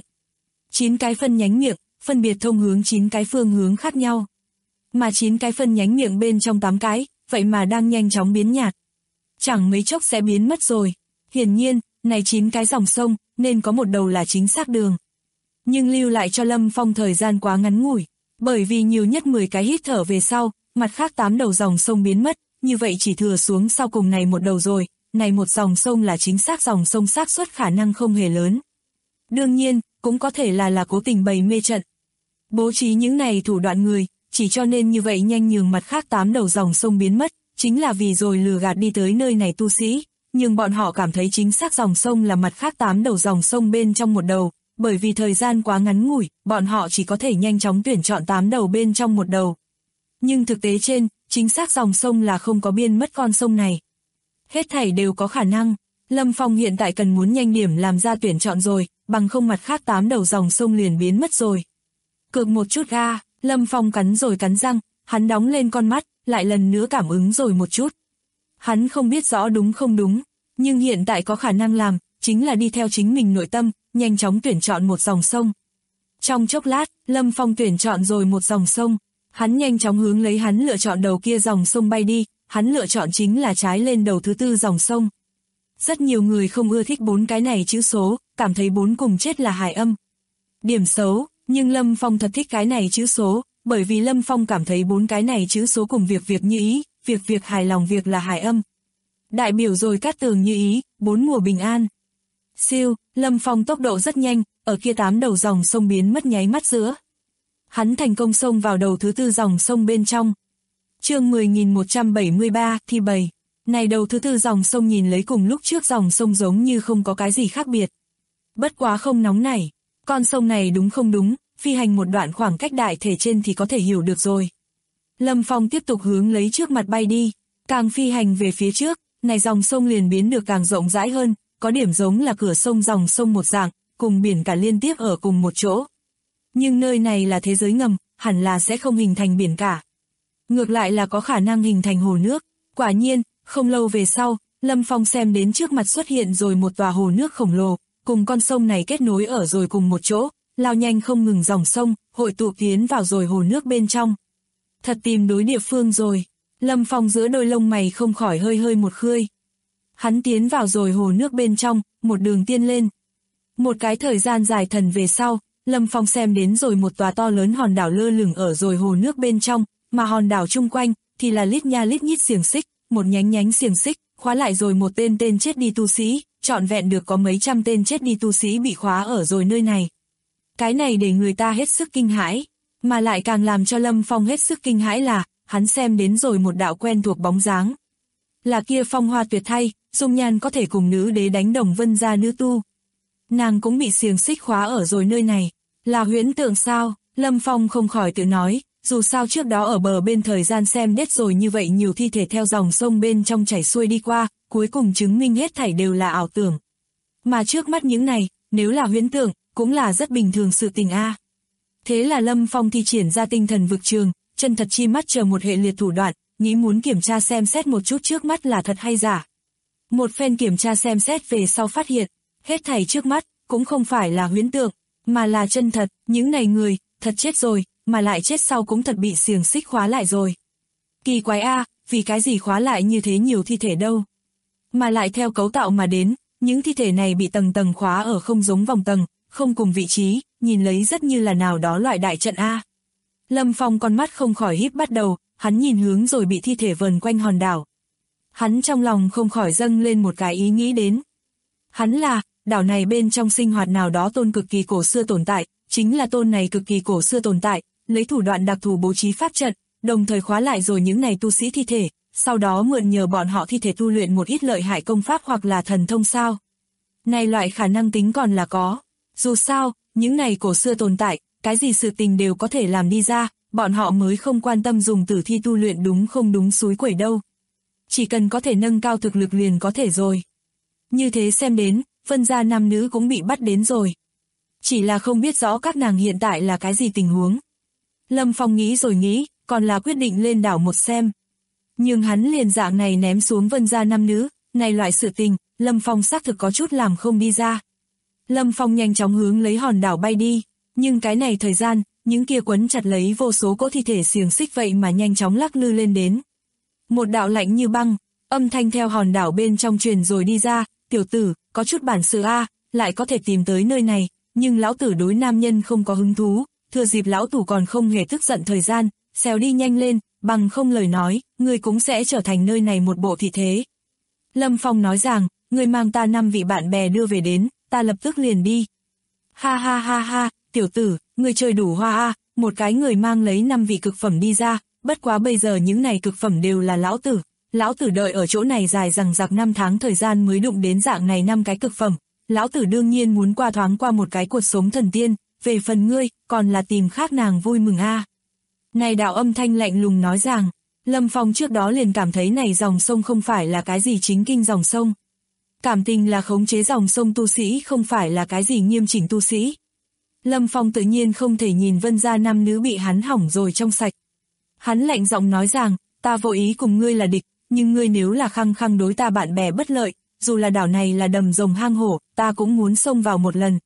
9 cái phân nhánh miệng, phân biệt thông hướng 9 cái phương hướng khác nhau. Mà 9 cái phân nhánh miệng bên trong 8 cái, vậy mà đang nhanh chóng biến nhạt. Chẳng mấy chốc sẽ biến mất rồi. Hiển nhiên, này 9 cái dòng sông, nên có một đầu là chính xác đường. Nhưng lưu lại cho Lâm Phong thời gian quá ngắn ngủi, bởi vì nhiều nhất 10 cái hít thở về sau, mặt khác 8 đầu dòng sông biến mất, như vậy chỉ thừa xuống sau cùng này một đầu rồi, này một dòng sông là chính xác dòng sông, xác suất khả năng không hề lớn. Đương nhiên, cũng có thể là cố tình bày mê trận. Bố trí những này thủ đoạn người, chỉ cho nên như vậy nhanh nhường mặt khác 8 đầu dòng sông biến mất, chính là vì rồi lừa gạt đi tới nơi này tu sĩ, nhưng bọn họ cảm thấy chính xác dòng sông là mặt khác 8 đầu dòng sông bên trong một đầu, bởi vì thời gian quá ngắn ngủi, bọn họ chỉ có thể nhanh chóng tuyển chọn 8 đầu bên trong một đầu. Nhưng thực tế trên, chính xác dòng sông là không có biên mất con sông này. Hết thảy đều có khả năng, Lâm Phong hiện tại cần muốn nhanh điểm làm ra tuyển chọn rồi, bằng không mặt khác 8 đầu dòng sông liền biến mất rồi. Cược một chút ga, Lâm Phong cắn rồi cắn răng, hắn đóng lên con mắt, lại lần nữa cảm ứng rồi một chút. Hắn không biết rõ đúng không đúng, nhưng hiện tại có khả năng làm, chính là đi theo chính mình nội tâm, nhanh chóng tuyển chọn một dòng sông. Trong chốc lát, Lâm Phong tuyển chọn rồi một dòng sông, hắn nhanh chóng hướng lấy hắn lựa chọn đầu kia dòng sông bay đi, hắn lựa chọn chính là trái lên đầu thứ 4 dòng sông. Rất nhiều người không ưa thích 4 cái này chữ số, cảm thấy 4 cùng chết là hài âm. Điểm xấu, nhưng Lâm Phong thật thích cái này chữ số, bởi vì Lâm Phong cảm thấy 4 cái này chữ số cùng việc như ý, việc hài lòng, việc là hài âm. Đại biểu rồi cát tường như ý, 4 mùa bình an. Siêu, Lâm Phong tốc độ rất nhanh, ở kia 8 đầu dòng sông biến mất nháy mắt giữa. Hắn thành công xông vào đầu thứ 4 dòng sông bên trong. Chương 10.173, thi bày. Này đầu thứ 4 dòng sông nhìn lấy cùng lúc trước dòng sông giống như không có cái gì khác biệt. Bất quá không nóng nảy, con sông này đúng không đúng, phi hành một đoạn khoảng cách đại thể trên thì có thể hiểu được rồi. Lâm Phong tiếp tục hướng lấy trước mặt bay đi, càng phi hành về phía trước, này dòng sông liền biến được càng rộng rãi hơn, có điểm giống là cửa sông dòng sông một dạng, cùng biển cả liên tiếp ở cùng một chỗ. Nhưng nơi này là thế giới ngầm, hẳn là sẽ không hình thành biển cả. Ngược lại là có khả năng hình thành hồ nước. Quả nhiên, không lâu về sau, Lâm Phong xem đến trước mặt xuất hiện rồi một tòa hồ nước khổng lồ, cùng con sông này kết nối ở rồi cùng một chỗ, lao nhanh không ngừng dòng sông, hội tụ tiến vào rồi hồ nước bên trong. Thật tìm đối địa phương rồi. Lâm Phong giữa đôi lông mày không khỏi hơi một khươi. Hắn tiến vào rồi hồ nước bên trong, một đường tiên lên. Một cái thời gian dài thần về sau, Lâm Phong xem đến rồi một tòa to lớn hòn đảo lơ lửng ở rồi hồ nước bên trong, mà hòn đảo chung quanh thì là lít nha lít nhít xiềng xích, một nhánh xiềng xích, khóa lại rồi một tên chết đi tu sĩ, trọn vẹn được có mấy trăm tên chết đi tu sĩ bị khóa ở rồi nơi này. Cái này để người ta hết sức kinh hãi, mà lại càng làm cho Lâm Phong hết sức kinh hãi là, hắn xem đến rồi một đạo quen thuộc bóng dáng. Là kia phong hoa tuyệt thay, dung nhan có thể cùng nữ đế đánh đồng Vân gia nữ tu. Nàng cũng bị xiềng xích khóa ở rồi nơi này, là huyễn tượng sao? Lâm Phong không khỏi tự nói, dù sao trước đó ở bờ bên thời gian xem đết rồi như vậy nhiều thi thể theo dòng sông bên trong chảy xuôi đi qua, cuối cùng chứng minh hết thảy đều là ảo tưởng. Mà trước mắt những này, nếu là huyễn tượng, cũng là rất bình thường sự tình a. Thế là Lâm Phong thi triển ra tinh thần vực trường, chân thật chi mắt chờ một hệ liệt thủ đoạn, nghĩ muốn kiểm tra xem xét một chút trước mắt là thật hay giả. Một phen kiểm tra xem xét về sau phát hiện, hết thảy trước mắt, cũng không phải là huyễn tượng, mà là chân thật, những này người, thật chết rồi, mà lại chết sau cũng thật bị xiềng xích khóa lại rồi. Kỳ quái a, vì cái gì khóa lại như thế nhiều thi thể đâu? Mà lại theo cấu tạo mà đến, những thi thể này bị tầng tầng khóa ở không giống vòng tầng, không cùng vị trí, nhìn lấy rất như là nào đó loại đại trận a. Lâm Phong con mắt không khỏi híp bắt đầu, hắn nhìn hướng rồi bị thi thể vờn quanh hòn đảo. Hắn trong lòng không khỏi dâng lên một cái ý nghĩ đến. Hắn là, đảo này bên trong sinh hoạt nào đó tôn cực kỳ cổ xưa tồn tại, chính là tôn này cực kỳ cổ xưa tồn tại, lấy thủ đoạn đặc thù bố trí pháp trận, đồng thời khóa lại rồi những này tu sĩ thi thể, sau đó mượn nhờ bọn họ thi thể tu luyện một ít lợi hại công pháp hoặc là thần thông sao. Này loại khả năng tính còn là có. Dù sao, những này cổ xưa tồn tại, cái gì sự tình đều có thể làm đi ra, bọn họ mới không quan tâm dùng tử thi tu luyện đúng không đúng xúi quẩy đâu. chỉ cần có thể nâng cao thực lực liền có thể rồi. Như thế xem đến, Vân gia nam nữ cũng bị bắt đến rồi. Chỉ là không biết rõ các nàng hiện tại là cái gì tình huống. Lâm Phong nghĩ rồi nghĩ, còn là quyết định lên đảo một xem. Nhưng hắn liền dạng này ném xuống Vân gia nam nữ, này loại sự tình, Lâm Phong xác thực có chút làm không đi ra. Lâm Phong nhanh chóng hướng lấy hòn đảo bay đi, nhưng cái này thời gian, những kia quấn chặt lấy vô số cỗ thi thể xiềng xích vậy mà nhanh chóng lắc lư lên đến. Một đạo lạnh như băng, âm thanh theo hòn đảo bên trong truyền rồi đi ra, tiểu tử, có chút bản sự a, lại có thể tìm tới nơi này, nhưng lão tử đối nam nhân không có hứng thú, thừa dịp lão tử còn không hề tức giận thời gian, xèo đi nhanh lên, bằng không lời nói, ngươi cũng sẽ trở thành nơi này một bộ thị thế. Lâm Phong nói rằng, ngươi mang ta 5 vị bạn bè đưa về đến, ta lập tức liền đi. Ha ha ha ha, tiểu tử, ngươi chơi đủ hoa a, một cái người mang lấy 5 vị cực phẩm đi ra, bất quá bây giờ những này cực phẩm đều là lão tử đợi ở chỗ này dài dằng dặc 5 tháng thời gian mới đụng đến dạng này 5 cái cực phẩm, lão tử đương nhiên muốn qua thoáng qua một cái cuộc sống thần tiên, về phần ngươi, còn là tìm khác nàng vui mừng a. Này đạo âm thanh lạnh lùng nói rằng, Lâm Phong trước đó liền cảm thấy này dòng sông không phải là cái gì chính kinh dòng sông. Cảm tình là khống chế dòng sông tu sĩ không phải là cái gì nghiêm chỉnh tu sĩ. Lâm Phong tự nhiên không thể nhìn Vân gia nam nữ bị hắn hỏng rồi trong sạch. Hắn lạnh giọng nói rằng, ta vô ý cùng ngươi là địch, nhưng ngươi nếu là khăng khăng đối ta bạn bè bất lợi, dù là đảo này là đầm rồng hang hổ, ta cũng muốn xông vào một lần.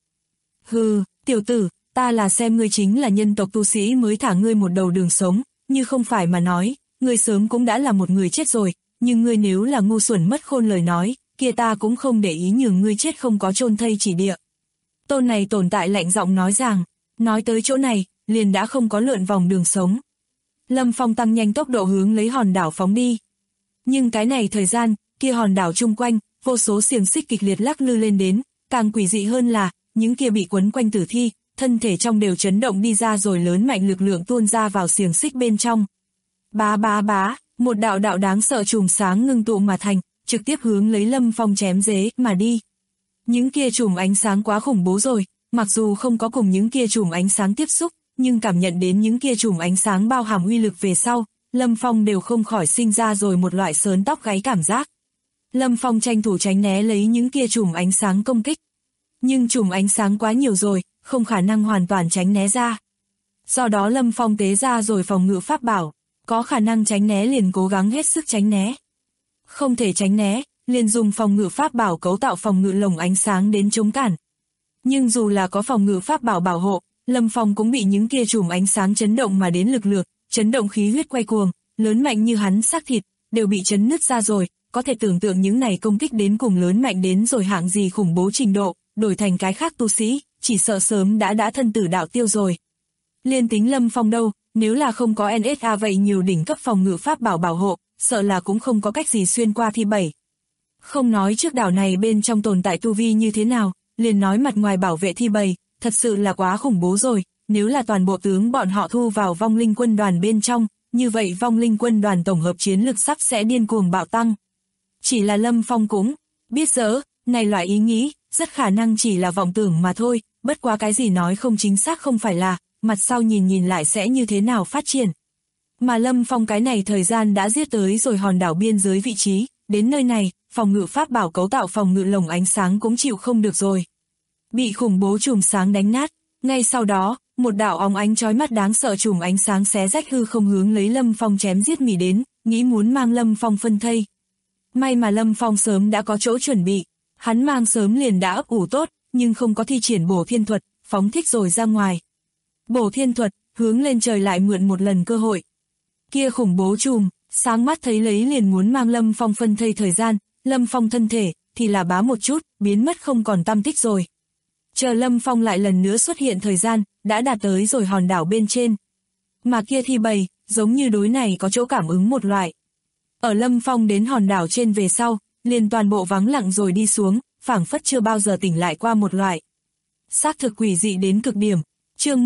Hừ, tiểu tử, ta là xem ngươi chính là nhân tộc tu sĩ mới thả ngươi một đầu đường sống, như không phải mà nói, ngươi sớm cũng đã là một người chết rồi, nhưng ngươi nếu là ngu xuẩn mất khôn lời nói, kia ta cũng không để ý nhường ngươi chết không có chôn thây chỉ địa. Tôn này tồn tại lạnh giọng nói rằng, nói tới chỗ này, liền đã không có lượn vòng đường sống. Lâm Phong tăng nhanh tốc độ hướng lấy hòn đảo phóng đi. Nhưng cái này thời gian, kia hòn đảo chung quanh, vô số xiềng xích kịch liệt lắc lư lên đến, càng quỷ dị hơn là, những kia bị quấn quanh tử thi, thân thể trong đều chấn động đi ra rồi lớn mạnh lực lượng tuôn ra vào xiềng xích bên trong. Bá bá bá, một đạo đạo đáng sợ chùm sáng ngưng tụ mà thành, trực tiếp hướng lấy Lâm Phong chém dế mà đi. Những kia chùm ánh sáng quá khủng bố rồi, mặc dù không có cùng những kia chùm ánh sáng tiếp xúc, nhưng cảm nhận đến những kia chùm ánh sáng bao hàm uy lực về sau, Lâm Phong đều không khỏi sinh ra rồi một loại sởn tóc gáy cảm giác. Lâm Phong tranh thủ tránh né lấy những kia chùm ánh sáng công kích. Nhưng chùm ánh sáng quá nhiều rồi, không khả năng hoàn toàn tránh né ra. Do đó Lâm Phong tế ra rồi phòng ngự pháp bảo, có khả năng tránh né liền cố gắng hết sức tránh né. Không thể tránh né, liền dùng phòng ngự pháp bảo cấu tạo phòng ngự lồng ánh sáng đến chống cản. Nhưng dù là có phòng ngự pháp bảo bảo hộ, Lâm Phong cũng bị những kia chùm ánh sáng chấn động mà đến lực lượng, chấn động khí huyết quay cuồng, lớn mạnh như hắn xác thịt, đều bị chấn nứt ra rồi, có thể tưởng tượng những này công kích đến cùng lớn mạnh đến rồi hạng gì khủng bố trình độ, đổi thành cái khác tu sĩ, chỉ sợ sớm đã thân tử đạo tiêu rồi. Liên tính Lâm Phong đâu, nếu là không có NSA vậy nhiều đỉnh cấp phòng ngự pháp bảo bảo hộ, sợ là cũng không có cách gì xuyên qua thi 7. Không nói trước đảo này bên trong tồn tại tu vi như thế nào, liền nói mặt ngoài bảo vệ thi 7, thật sự là quá khủng bố rồi, nếu là toàn bộ tướng bọn họ thu vào vong linh quân đoàn bên trong, như vậy vong linh quân đoàn tổng hợp chiến lực sắp sẽ điên cuồng bạo tăng. Chỉ là Lâm Phong cũng biết rõ, này loại ý nghĩ, rất khả năng chỉ là vọng tưởng mà thôi, bất quá cái gì nói không chính xác không phải là, mặt sau nhìn lại sẽ như thế nào phát triển. Mà Lâm Phong cái này thời gian đã giết tới rồi hòn đảo biên giới vị trí, đến nơi này, phòng ngự pháp bảo cấu tạo phòng ngự lồng ánh sáng cũng chịu không được rồi. Bị khủng bố chùm sáng đánh nát, ngay sau đó, một đạo óng ánh chói mắt đáng sợ chùm ánh sáng xé rách hư không hướng lấy Lâm Phong chém giết mỉ đến, nghĩ muốn mang Lâm Phong phân thây. May mà Lâm Phong sớm đã có chỗ chuẩn bị, hắn mang sớm liền đã ấp ủ tốt, nhưng không có thi triển bổ thiên thuật, phóng thích rồi ra ngoài. Bổ thiên thuật, hướng lên trời lại mượn một lần cơ hội. Kia khủng bố chùm, sáng mắt thấy lấy liền muốn mang Lâm Phong phân thây thời gian, Lâm Phong thân thể, thì là bá một chút, biến mất không còn tăm tích rồi. Chờ Lâm Phong lại lần nữa xuất hiện thời gian, đã đạt tới rồi hòn đảo bên trên. Mà kia thi 7, giống như đối này có chỗ cảm ứng một loại. Ở Lâm Phong đến hòn đảo trên về sau, liền toàn bộ vắng lặng rồi đi xuống, phảng phất chưa bao giờ tỉnh lại qua một loại. Xác thực quỷ dị đến cực điểm. Chương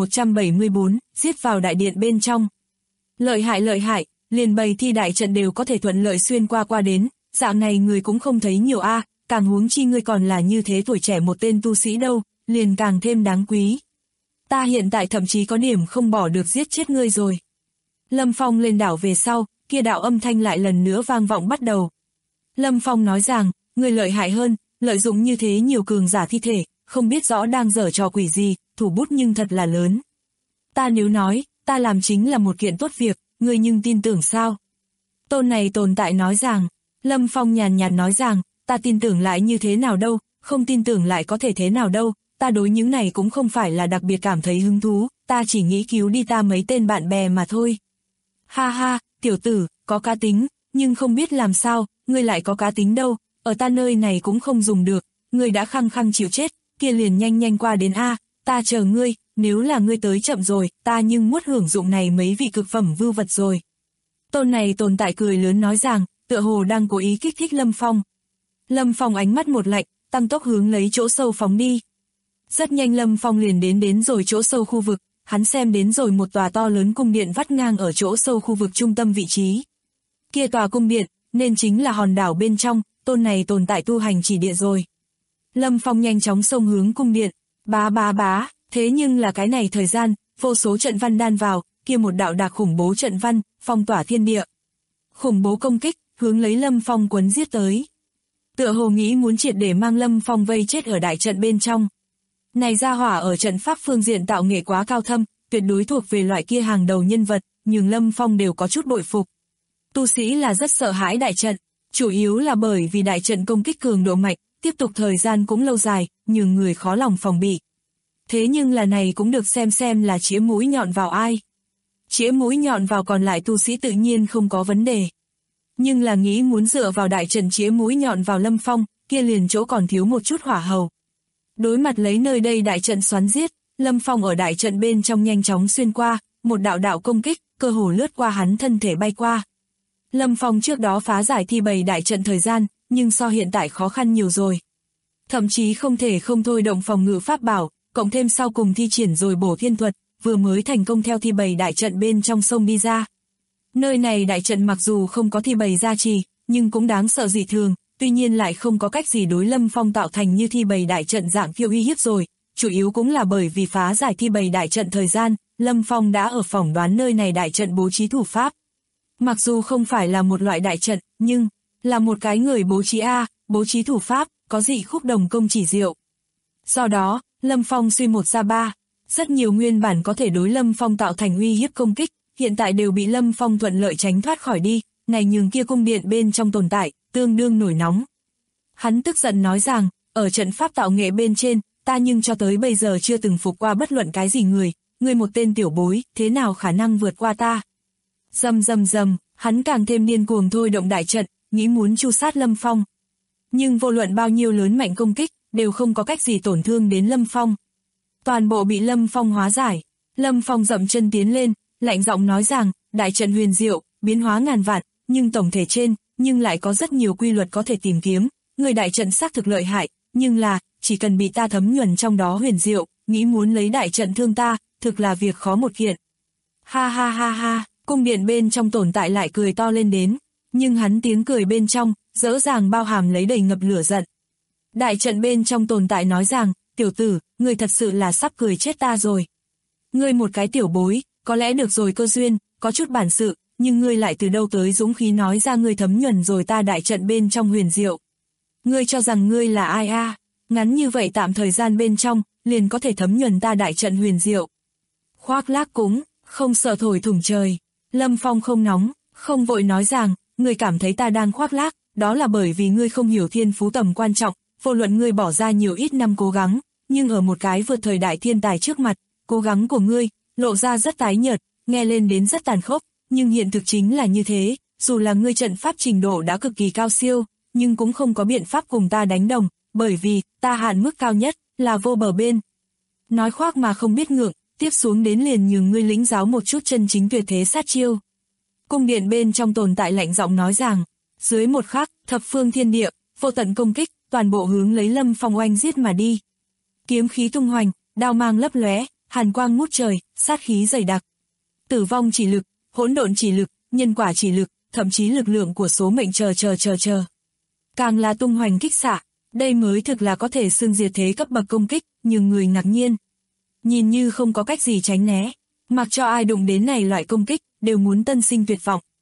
10.174, giết vào đại điện bên trong. Lợi hại, liền bày thi đại trận đều có thể thuận lợi xuyên qua đến, dạng này người cũng không thấy nhiều a, càng huống chi ngươi còn là như thế tuổi trẻ một tên tu sĩ đâu, liền càng thêm đáng quý. Ta hiện tại thậm chí có điểm không bỏ được giết chết ngươi rồi. Lâm Phong lên đảo về sau, kia đạo âm thanh lại lần nữa vang vọng bắt đầu. Lâm Phong nói rằng, người lợi hại hơn, lợi dụng như thế nhiều cường giả thi thể, không biết rõ đang giở trò quỷ gì, thủ bút nhưng thật là lớn. Ta nếu nói, ta làm chính là một kiện tốt việc, ngươi nhưng tin tưởng sao? Tôn này tồn tại nói rằng, Lâm Phong nhàn nhạt nói rằng, ta tin tưởng lại như thế nào đâu, không tin tưởng lại có thể thế nào đâu, ta đối những này cũng không phải là đặc biệt cảm thấy hứng thú, ta chỉ nghĩ cứu đi ta mấy tên bạn bè mà thôi. Ha ha, tiểu tử, có cá tính, nhưng không biết làm sao, ngươi lại có cá tính đâu, ở ta nơi này cũng không dùng được, ngươi đã khăng khăng chịu chết, kia liền nhanh nhanh qua đến A, ta chờ ngươi, nếu là ngươi tới chậm rồi, ta nhưng muốn hưởng dụng này mấy vị cực phẩm vưu vật rồi. Tôn này tồn tại cười lớn nói rằng, tựa hồ đang cố ý kích thích Lâm Phong. Lâm Phong ánh mắt một lạnh, tăng tốc hướng lấy chỗ sâu phóng đi. Rất nhanh Lâm Phong liền đến rồi chỗ sâu khu vực, hắn xem đến rồi một tòa to lớn cung điện vắt ngang ở chỗ sâu khu vực trung tâm vị trí. Kia tòa cung điện, nên chính là hòn đảo bên trong, tôn này tồn tại tu hành chỉ địa rồi. Lâm Phong nhanh chóng xông hướng cung điện, bá, thế nhưng là cái này thời gian, vô số trận văn đan vào, kia một đạo đạc khủng bố trận văn, phong tỏa thiên địa. Khủng bố công kích, hướng lấy Lâm Phong quấn giết tới. Tựa hồ nghĩ muốn triệt để mang Lâm Phong vây chết ở đại trận bên trong. Này gia hỏa ở trận pháp phương diện tạo nghệ quá cao thâm, tuyệt đối thuộc về loại kia hàng đầu nhân vật, nhưng Lâm Phong đều có chút bội phục. Tu sĩ là rất sợ hãi đại trận, chủ yếu là bởi vì đại trận công kích cường độ mạnh, tiếp tục thời gian cũng lâu dài, nhưng người khó lòng phòng bị. Thế nhưng là này cũng được xem là chĩa mũi nhọn vào ai. Chĩa mũi nhọn vào còn lại tu sĩ tự nhiên không có vấn đề. Nhưng là nghĩ muốn dựa vào đại trận chĩa mũi nhọn vào Lâm Phong, kia liền chỗ còn thiếu một chút hỏa hầu. Đối mặt lấy nơi đây đại trận xoắn giết, Lâm Phong ở đại trận bên trong nhanh chóng xuyên qua, một đạo công kích, cơ hồ lướt qua hắn thân thể bay qua. Lâm Phong trước đó phá giải thi bày đại trận thời gian, nhưng so hiện tại khó khăn nhiều rồi. Thậm chí không thể không thôi động phòng ngự pháp bảo, cộng thêm sau cùng thi triển rồi bổ thiên thuật, vừa mới thành công theo thi bày đại trận bên trong sông đi ra. Nơi này đại trận mặc dù không có thi bày gia trì, nhưng cũng đáng sợ dị thường, tuy nhiên lại không có cách gì đối Lâm Phong tạo thành như thi bày đại trận dạng khiêu uy hiếp rồi, chủ yếu cũng là bởi vì phá giải thi bày đại trận thời gian, Lâm Phong đã ở phỏng đoán nơi này đại trận bố trí thủ pháp. Mặc dù không phải là một loại đại trận, nhưng là một cái người bố trí bố trí thủ pháp, có dị khúc đồng công chỉ diệu. Do đó, Lâm Phong suy một ra ba, rất nhiều nguyên bản có thể đối Lâm Phong tạo thành uy hiếp công kích, hiện tại đều bị Lâm Phong thuận lợi tránh thoát khỏi đi, này nhường kia cung điện bên trong tồn tại, tương đương nổi nóng. Hắn tức giận nói rằng, ở trận pháp tạo nghệ bên trên, ta nhưng cho tới bây giờ chưa từng phục qua bất luận cái gì người, ngươi một tên tiểu bối, thế nào khả năng vượt qua ta? Rầm, hắn càng thêm điên cuồng thôi động đại trận, nghĩ muốn tru sát Lâm Phong. Nhưng vô luận bao nhiêu lớn mạnh công kích, đều không có cách gì tổn thương đến Lâm Phong. Toàn bộ bị Lâm Phong hóa giải. Lâm Phong dậm chân tiến lên, lạnh giọng nói rằng, đại trận huyền diệu, biến hóa ngàn vạn, nhưng tổng thể trên, nhưng lại có rất nhiều quy luật có thể tìm kiếm. Người đại trận xác thực lợi hại, nhưng là, chỉ cần bị ta thấm nhuần trong đó huyền diệu, nghĩ muốn lấy đại trận thương ta, thực là việc khó một kiện. Ha, cung điện bên trong tồn tại lại cười to lên đến, nhưng hắn tiếng cười bên trong, dễ dàng bao hàm lấy đầy ngập lửa giận. Đại trận bên trong tồn tại nói rằng, tiểu tử, ngươi thật sự là sắp cười chết ta rồi. Ngươi một cái tiểu bối, có lẽ được rồi cơ duyên, có chút bản sự, nhưng ngươi lại từ đâu tới dũng khí nói ra ngươi thấm nhuần rồi ta đại trận bên trong huyền diệu. Ngươi cho rằng ngươi là ai ngắn như vậy tạm thời gian bên trong, liền có thể thấm nhuần ta đại trận huyền diệu. Khoác lác cúng, không sợ thổi thủng trời. Lâm Phong không nóng, không vội nói rằng, ngươi cảm thấy ta đang khoác lác, đó là bởi vì ngươi không hiểu thiên phú tầm quan trọng, vô luận ngươi bỏ ra nhiều ít năm cố gắng, nhưng ở một cái vượt thời đại thiên tài trước mặt, cố gắng của ngươi, lộ ra rất tái nhợt, nghe lên đến rất tàn khốc, nhưng hiện thực chính là như thế, dù là ngươi trận pháp trình độ đã cực kỳ cao siêu, nhưng cũng không có biện pháp cùng ta đánh đồng, bởi vì, ta hạn mức cao nhất, là vô bờ bên. Nói khoác mà không biết ngượng, tiếp xuống đến liền nhường ngươi lĩnh giáo một chút chân chính tuyệt thế sát chiêu. Cung điện bên trong tồn tại lạnh giọng nói rằng, dưới một khắc, thập phương thiên địa, vô tận công kích, toàn bộ hướng lấy Lâm Phong oanh giết mà đi. Kiếm khí tung hoành, đao mang lấp lóe, hàn quang ngút trời, sát khí dày đặc. Tử vong chỉ lực, hỗn độn chỉ lực, nhân quả chỉ lực, thậm chí lực lượng của số mệnh chờ. Càng là tung hoành kích xạ, đây mới thực là có thể xưng diệt thế cấp bậc công kích, nhưng người ngạc nhiên. Nhìn như không có cách gì tránh né, mặc cho ai đụng đến này loại công kích, đều muốn tân sinh tuyệt vọng.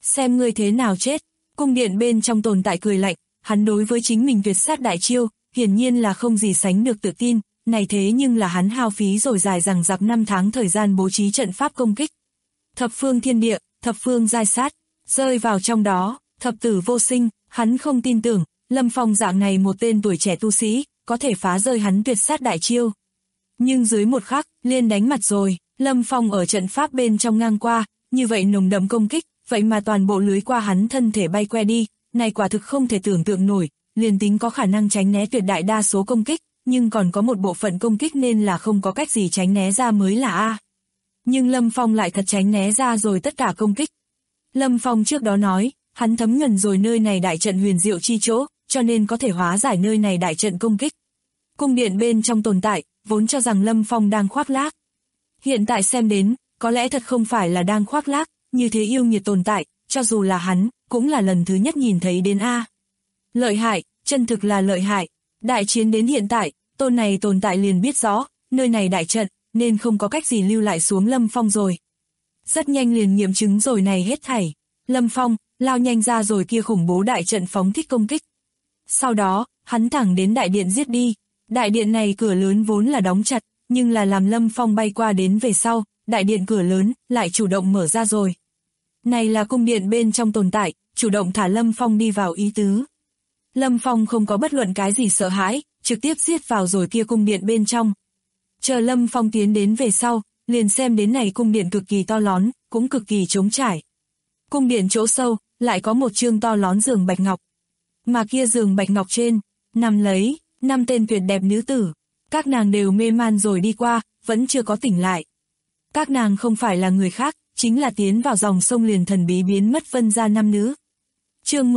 Xem ngươi thế nào chết. Cung điện bên trong tồn tại cười lạnh, hắn đối với chính mình tuyệt sát đại chiêu, hiển nhiên là không gì sánh được tự tin, này thế nhưng là hắn hao phí rồi dài dằng dặc 5 tháng thời gian bố trí trận pháp công kích. Thập phương thiên địa, thập phương giai sát, rơi vào trong đó, thập tử vô sinh, hắn không tin tưởng, Lâm Phong dạng này một tên tuổi trẻ tu sĩ, có thể phá rơi hắn tuyệt sát đại chiêu. Nhưng dưới một khắc, liền đánh mặt rồi, Lâm Phong ở trận pháp bên trong ngang qua, như vậy nồng đậm công kích, vậy mà toàn bộ lưới qua hắn thân thể bay que đi, này quả thực không thể tưởng tượng nổi, liền tính có khả năng tránh né tuyệt đại đa số công kích, nhưng còn có một bộ phận công kích nên là không có cách gì tránh né ra mới là A. Nhưng Lâm Phong lại thật tránh né ra rồi tất cả công kích. Lâm Phong trước đó nói, hắn thấm nhuần rồi nơi này đại trận huyền diệu chi chỗ, cho nên có thể hóa giải nơi này đại trận công kích. Cung điện bên trong tồn tại, vốn cho rằng Lâm Phong đang khoác lác. Hiện tại xem đến, có lẽ thật không phải là đang khoác lác, như thế yêu nghiệt tồn tại, cho dù là hắn, cũng là lần thứ nhất nhìn thấy đến A. Lợi hại, chân thực là lợi hại. Đại chiến đến hiện tại, tôn này tồn tại liền biết rõ, nơi này đại trận, nên không có cách gì lưu lại xuống Lâm Phong rồi. Rất nhanh liền nghiệm chứng rồi này hết thảy. Lâm Phong, lao nhanh ra rồi kia khủng bố đại trận phóng thích công kích. Sau đó, hắn thẳng đến đại điện giết đi. Đại điện này cửa lớn vốn là đóng chặt, nhưng là làm Lâm Phong bay qua đến về sau, đại điện cửa lớn lại chủ động mở ra rồi. Này là cung điện bên trong tồn tại, chủ động thả Lâm Phong đi vào ý tứ. Lâm Phong không có bất luận cái gì sợ hãi, trực tiếp giết vào rồi kia cung điện bên trong. Chờ Lâm Phong tiến đến về sau, liền xem đến này cung điện cực kỳ to lón, cũng cực kỳ trống trải. Cung điện chỗ sâu, lại có một chương to lón giường bạch ngọc. Mà kia giường bạch ngọc trên, nằm lấy 5 tên tuyệt đẹp nữ tử. Các nàng đều mê man rồi đi qua, vẫn chưa có tỉnh lại. Các nàng không phải là người khác, chính là tiến vào dòng sông liền thần bí biến mất Vân gia nam nữ. Chương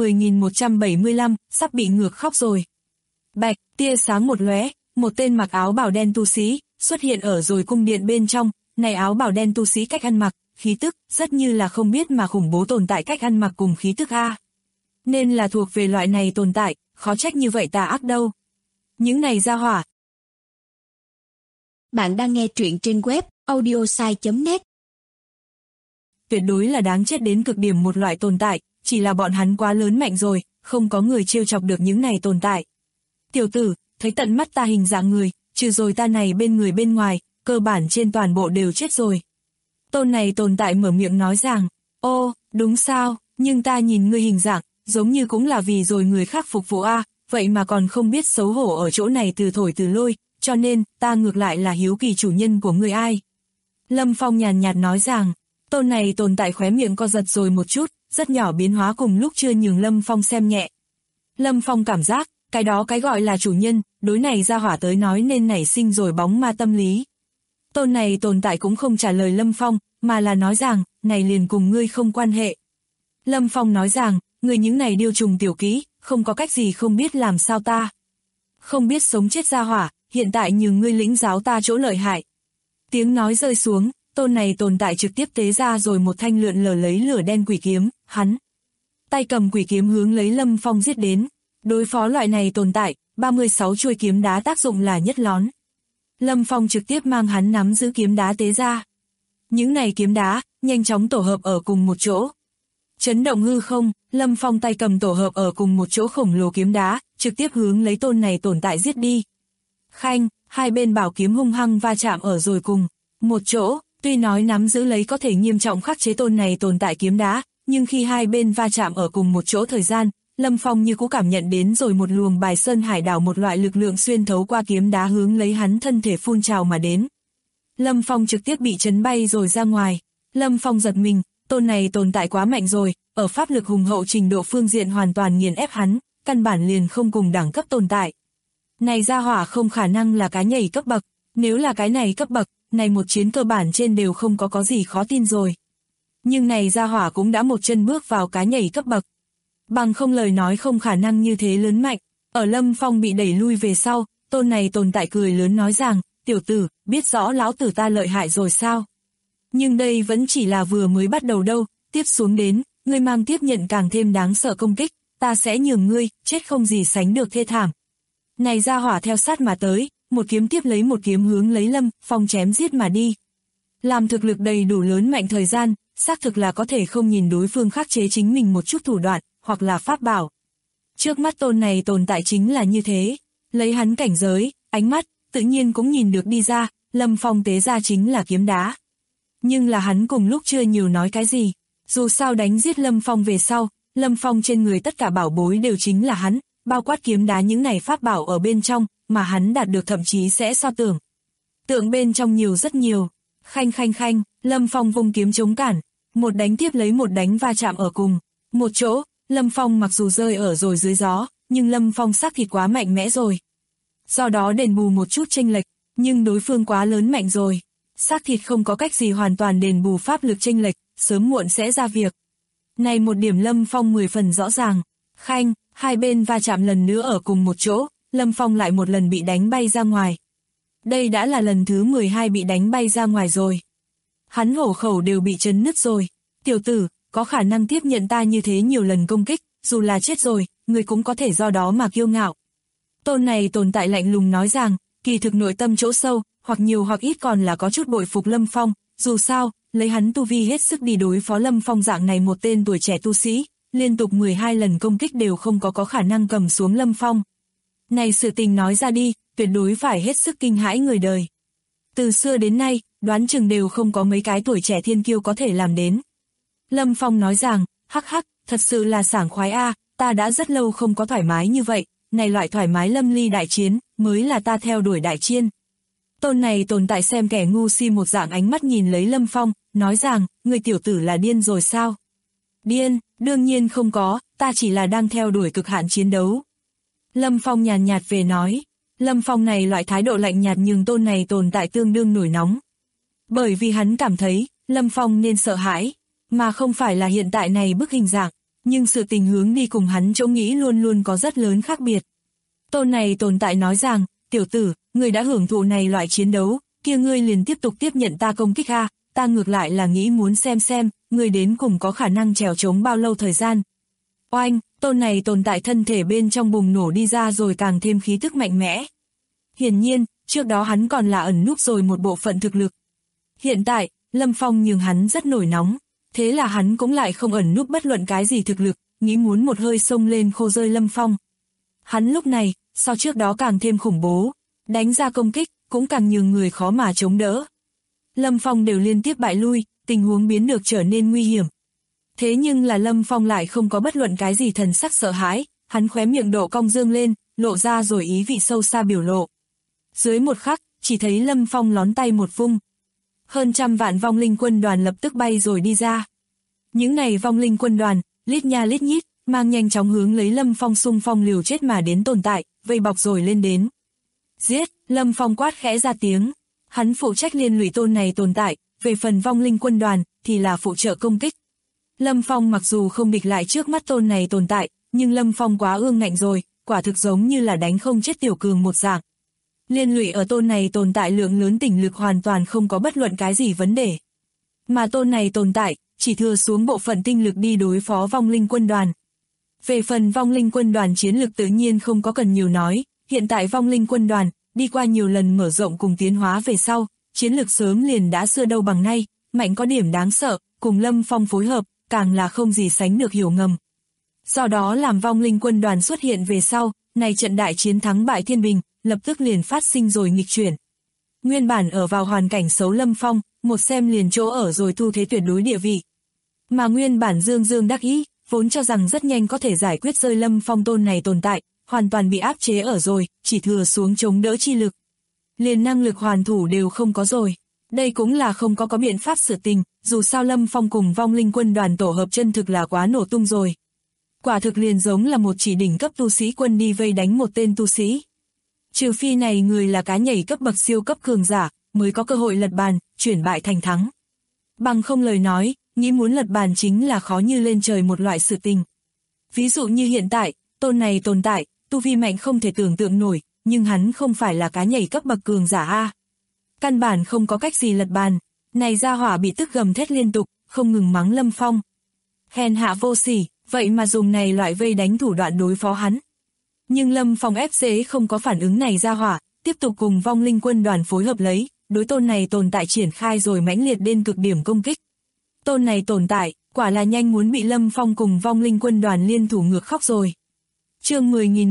10.175, sắp bị ngược khóc rồi. Bạch, tia sáng một lóe, một tên mặc áo bào đen tu sĩ xuất hiện ở rồi cung điện bên trong. Này áo bào đen tu sĩ cách ăn mặc, khí tức, rất như là không biết mà khủng bố tồn tại cách ăn mặc cùng khí tức A. Nên là thuộc về loại này tồn tại, khó trách như vậy tà ác đâu. Những này ra hỏa. Bạn đang nghe truyện trên web audiosai.net. Tuyệt đối là đáng chết đến cực điểm một loại tồn tại, chỉ là bọn hắn quá lớn mạnh rồi, không có người trêu chọc được những này tồn tại. Tiểu tử, thấy tận mắt ta hình dạng người, trừ rồi ta này bên người bên ngoài, cơ bản trên toàn bộ đều chết rồi. Tôn này tồn tại mở miệng nói rằng, ô, đúng sao, nhưng ta nhìn ngươi hình dạng, giống như cũng là vì rồi người khác phục vụ A, vậy mà còn không biết xấu hổ ở chỗ này từ thổi từ lôi, cho nên, ta ngược lại là hiếu kỳ chủ nhân của ngươi ai. Lâm Phong nhàn nhạt nói rằng, tôn này tồn tại khóe miệng co giật rồi một chút, rất nhỏ biến hóa cùng lúc chưa nhường Lâm Phong xem nhẹ. Lâm Phong cảm giác, cái đó cái gọi là chủ nhân, đối này ra hỏa tới nói nên nảy sinh rồi bóng ma tâm lý. Tôn này tồn tại cũng không trả lời Lâm Phong, mà là nói rằng, này liền cùng ngươi không quan hệ. Lâm Phong nói rằng, người những này điêu trùng tiểu kỹ, không có cách gì không biết làm sao ta. Không biết sống chết ra hỏa, hiện tại nhường ngươi lĩnh giáo ta chỗ lợi hại. Tiếng nói rơi xuống, tôn này tồn tại trực tiếp tế ra rồi một thanh lượn lờ lấy lửa đen quỷ kiếm, hắn. Tay cầm quỷ kiếm hướng lấy Lâm Phong giết đến. Đối phó loại này tồn tại, 36 chuôi kiếm đá tác dụng là nhất lón. Lâm Phong trực tiếp mang hắn nắm giữ kiếm đá tế ra. Những này kiếm đá, nhanh chóng tổ hợp ở cùng một chỗ. Chấn động hư không, Lâm Phong tay cầm tổ hợp ở cùng một chỗ khổng lồ kiếm đá, trực tiếp hướng lấy tôn này tồn tại giết đi. Khanh, hai bên bảo kiếm hung hăng va chạm ở rồi cùng một chỗ, tuy nói nắm giữ lấy có thể nghiêm trọng khắc chế tôn này tồn tại kiếm đá, nhưng khi hai bên va chạm ở cùng một chỗ thời gian, Lâm Phong như cũng cảm nhận đến rồi một luồng bài sơn hải đảo một loại lực lượng xuyên thấu qua kiếm đá hướng lấy hắn thân thể phun trào mà đến. Lâm Phong trực tiếp bị chấn bay rồi ra ngoài. Lâm Phong giật mình, tôn này tồn tại quá mạnh rồi, ở pháp lực hùng hậu trình độ phương diện hoàn toàn nghiền ép hắn, căn bản liền không cùng đẳng cấp tồn tại. Này ra hỏa không khả năng là cái nhảy cấp bậc, nếu là cái này cấp bậc, này một chiến cơ bản trên đều không có gì khó tin rồi. Nhưng này ra hỏa cũng đã một chân bước vào cái nhảy cấp bậc. Bằng không lời nói không khả năng như thế lớn mạnh. Ở Lâm Phong bị đẩy lui về sau, tôn này tồn tại cười lớn nói rằng, tiểu tử, biết rõ lão tử ta lợi hại rồi sao? Nhưng đây vẫn chỉ là vừa mới bắt đầu đâu, tiếp xuống đến, ngươi mang tiếp nhận càng thêm đáng sợ công kích, ta sẽ nhường ngươi, chết không gì sánh được thê thảm. Này ra hỏa theo sát mà tới, một kiếm tiếp lấy một kiếm hướng lấy Lâm Phong chém giết mà đi. Làm thực lực đầy đủ lớn mạnh thời gian, xác thực là có thể không nhìn đối phương khắc chế chính mình một chút thủ đoạn, hoặc là pháp bảo. Trước mắt tôn này tồn tại chính là như thế. Lấy hắn cảnh giới, ánh mắt, tự nhiên cũng nhìn được đi ra, Lâm Phong tế ra chính là kiếm đá. Nhưng là hắn cùng lúc chưa nhiều nói cái gì. Dù sao đánh giết Lâm Phong về sau, Lâm Phong trên người tất cả bảo bối đều chính là hắn, bao quát kiếm đá những này pháp bảo ở bên trong, mà hắn đạt được thậm chí sẽ so tưởng. Tượng bên trong nhiều rất nhiều. Khanh khanh khanh, Lâm Phong vung kiếm chống cản, một đánh tiếp lấy một đánh va chạm ở cùng một chỗ. Lâm Phong mặc dù rơi ở rồi dưới gió, nhưng Lâm Phong xác thịt quá mạnh mẽ rồi. Do đó đền bù một chút chênh lệch, nhưng đối phương quá lớn mạnh rồi. Xác thịt không có cách gì hoàn toàn đền bù pháp lực chênh lệch, sớm muộn sẽ ra việc. Này một điểm Lâm Phong 10 phần rõ ràng. Khanh, hai bên va chạm lần nữa ở cùng một chỗ, Lâm Phong lại một lần bị đánh bay ra ngoài. Đây đã là lần thứ 12 bị đánh bay ra ngoài rồi. Hắn hổ khẩu đều bị chấn nứt rồi. Tiểu tử, có khả năng tiếp nhận ta như thế nhiều lần công kích, dù là chết rồi, người cũng có thể do đó mà kiêu ngạo. Tôn này tồn tại lạnh lùng nói rằng, kỳ thực nội tâm chỗ sâu, hoặc nhiều hoặc ít còn là có chút bội phục Lâm Phong, dù sao, lấy hắn tu vi hết sức đi đối phó Lâm Phong dạng này một tên tuổi trẻ tu sĩ, liên tục 12 lần công kích đều không có khả năng cầm xuống Lâm Phong. Này sự tình nói ra đi, tuyệt đối phải hết sức kinh hãi người đời. Từ xưa đến nay, đoán chừng đều không có mấy cái tuổi trẻ thiên kiêu có thể làm đến. Lâm Phong nói rằng, hắc hắc, thật sự là sảng khoái a, ta đã rất lâu không có thoải mái như vậy, này loại thoải mái lâm ly đại chiến, mới là ta theo đuổi đại chiên. Tôn này tồn tại xem kẻ ngu si một dạng ánh mắt nhìn lấy Lâm Phong, nói rằng, người tiểu tử là điên rồi sao? Điên, đương nhiên không có, ta chỉ là đang theo đuổi cực hạn chiến đấu. Lâm Phong nhàn nhạt về nói, Lâm Phong này loại thái độ lạnh nhạt nhưng tôn này tồn tại tương đương nổi nóng. Bởi vì hắn cảm thấy, Lâm Phong nên sợ hãi, mà không phải là hiện tại này bức hình dạng, nhưng sự tình hướng đi cùng hắn chỗ nghĩ luôn luôn có rất lớn khác biệt. Tôn này tồn tại nói rằng, tiểu tử, người đã hưởng thụ này loại chiến đấu, kia ngươi liền tiếp tục tiếp nhận ta công kích a, ta ngược lại là nghĩ muốn xem, người đến cùng có khả năng trèo trống bao lâu thời gian. Oanh, tôn này tồn tại thân thể bên trong bùng nổ đi ra rồi càng thêm khí thức mạnh mẽ. Hiển nhiên, trước đó hắn còn là ẩn núp rồi một bộ phận thực lực. Hiện tại, Lâm Phong nhường hắn rất nổi nóng, thế là hắn cũng lại không ẩn núp bất luận cái gì thực lực, nghĩ muốn một hơi xông lên khô rơi Lâm Phong. Hắn lúc này, so trước đó càng thêm khủng bố, đánh ra công kích, cũng càng nhường người khó mà chống đỡ. Lâm Phong đều liên tiếp bại lui, tình huống biến được trở nên nguy hiểm. Thế nhưng là Lâm Phong lại không có bất luận cái gì thần sắc sợ hãi, hắn khóe miệng độ cong dương lên, lộ ra rồi ý vị sâu xa biểu lộ. Dưới một khắc, chỉ thấy Lâm Phong lón tay một vung. Hơn trăm vạn vong linh quân đoàn lập tức bay rồi đi ra. Những này vong linh quân đoàn, lít nha lít nhít, mang nhanh chóng hướng lấy Lâm Phong xung phong liều chết mà đến tồn tại, vây bọc rồi lên đến. Giết, Lâm Phong quát khẽ ra tiếng. Hắn phụ trách liên lụy tôn này tồn tại, về phần vong linh quân đoàn, thì là phụ trợ công kích. Lâm Phong mặc dù không địch lại trước mắt tôn này tồn tại, nhưng Lâm Phong quá ương ngạnh rồi, quả thực giống như là đánh không chết tiểu cường một dạng. Liên lụy ở tôn này tồn tại lượng lớn tinh lực hoàn toàn không có bất luận cái gì vấn đề. Mà tôn này tồn tại, chỉ thừa xuống bộ phận tinh lực đi đối phó vong linh quân đoàn. Về phần vong linh quân đoàn chiến lực tự nhiên không có cần nhiều nói, hiện tại vong linh quân đoàn, đi qua nhiều lần mở rộng cùng tiến hóa về sau, chiến lực sớm liền đã xưa đâu bằng nay, mạnh có điểm đáng sợ, cùng Lâm Phong phối hợp, càng là không gì sánh được hiểu ngầm. Do đó làm vong linh quân đoàn xuất hiện về sau, này trận đại chiến thắng bại thiên bình, lập tức liền phát sinh rồi nghịch chuyển. Nguyên bản ở vào hoàn cảnh xấu Lâm Phong, một xem liền chỗ ở rồi thu thế tuyệt đối địa vị. Mà nguyên bản dương đắc ý, vốn cho rằng rất nhanh có thể giải quyết rơi Lâm Phong tôn này tồn tại, hoàn toàn bị áp chế ở rồi, chỉ thừa xuống chống đỡ chi lực. Liền năng lực hoàn thủ đều không có rồi. Đây cũng là không có biện pháp sự tình, dù sao Lâm Phong cùng vong linh quân đoàn tổ hợp chân thực là quá nổ tung rồi. Quả thực liền giống là một chỉ đỉnh cấp tu sĩ quân đi vây đánh một tên tu sĩ. Trừ phi này người là cá nhảy cấp bậc siêu cấp cường giả, mới có cơ hội lật bàn, chuyển bại thành thắng. Bằng không lời nói, nghĩ muốn lật bàn chính là khó như lên trời một loại sự tình. Ví dụ như hiện tại, tôn này tồn tại, tu vi mạnh không thể tưởng tượng nổi, nhưng hắn không phải là cá nhảy cấp bậc cường giả a. Căn bản không có cách gì lật bàn, này gia hỏa bị tức gầm thét liên tục, không ngừng mắng Lâm Phong. Hèn hạ vô sỉ, vậy mà dùng này loại vây đánh thủ đoạn đối phó hắn. Nhưng Lâm Phong ép dễ không có phản ứng này gia hỏa, tiếp tục cùng vong linh quân đoàn phối hợp lấy, đối tôn này tồn tại triển khai rồi mãnh liệt đến cực điểm công kích. Tôn này tồn tại, quả là nhanh muốn bị Lâm Phong cùng vong linh quân đoàn liên thủ ngược khóc rồi. Chương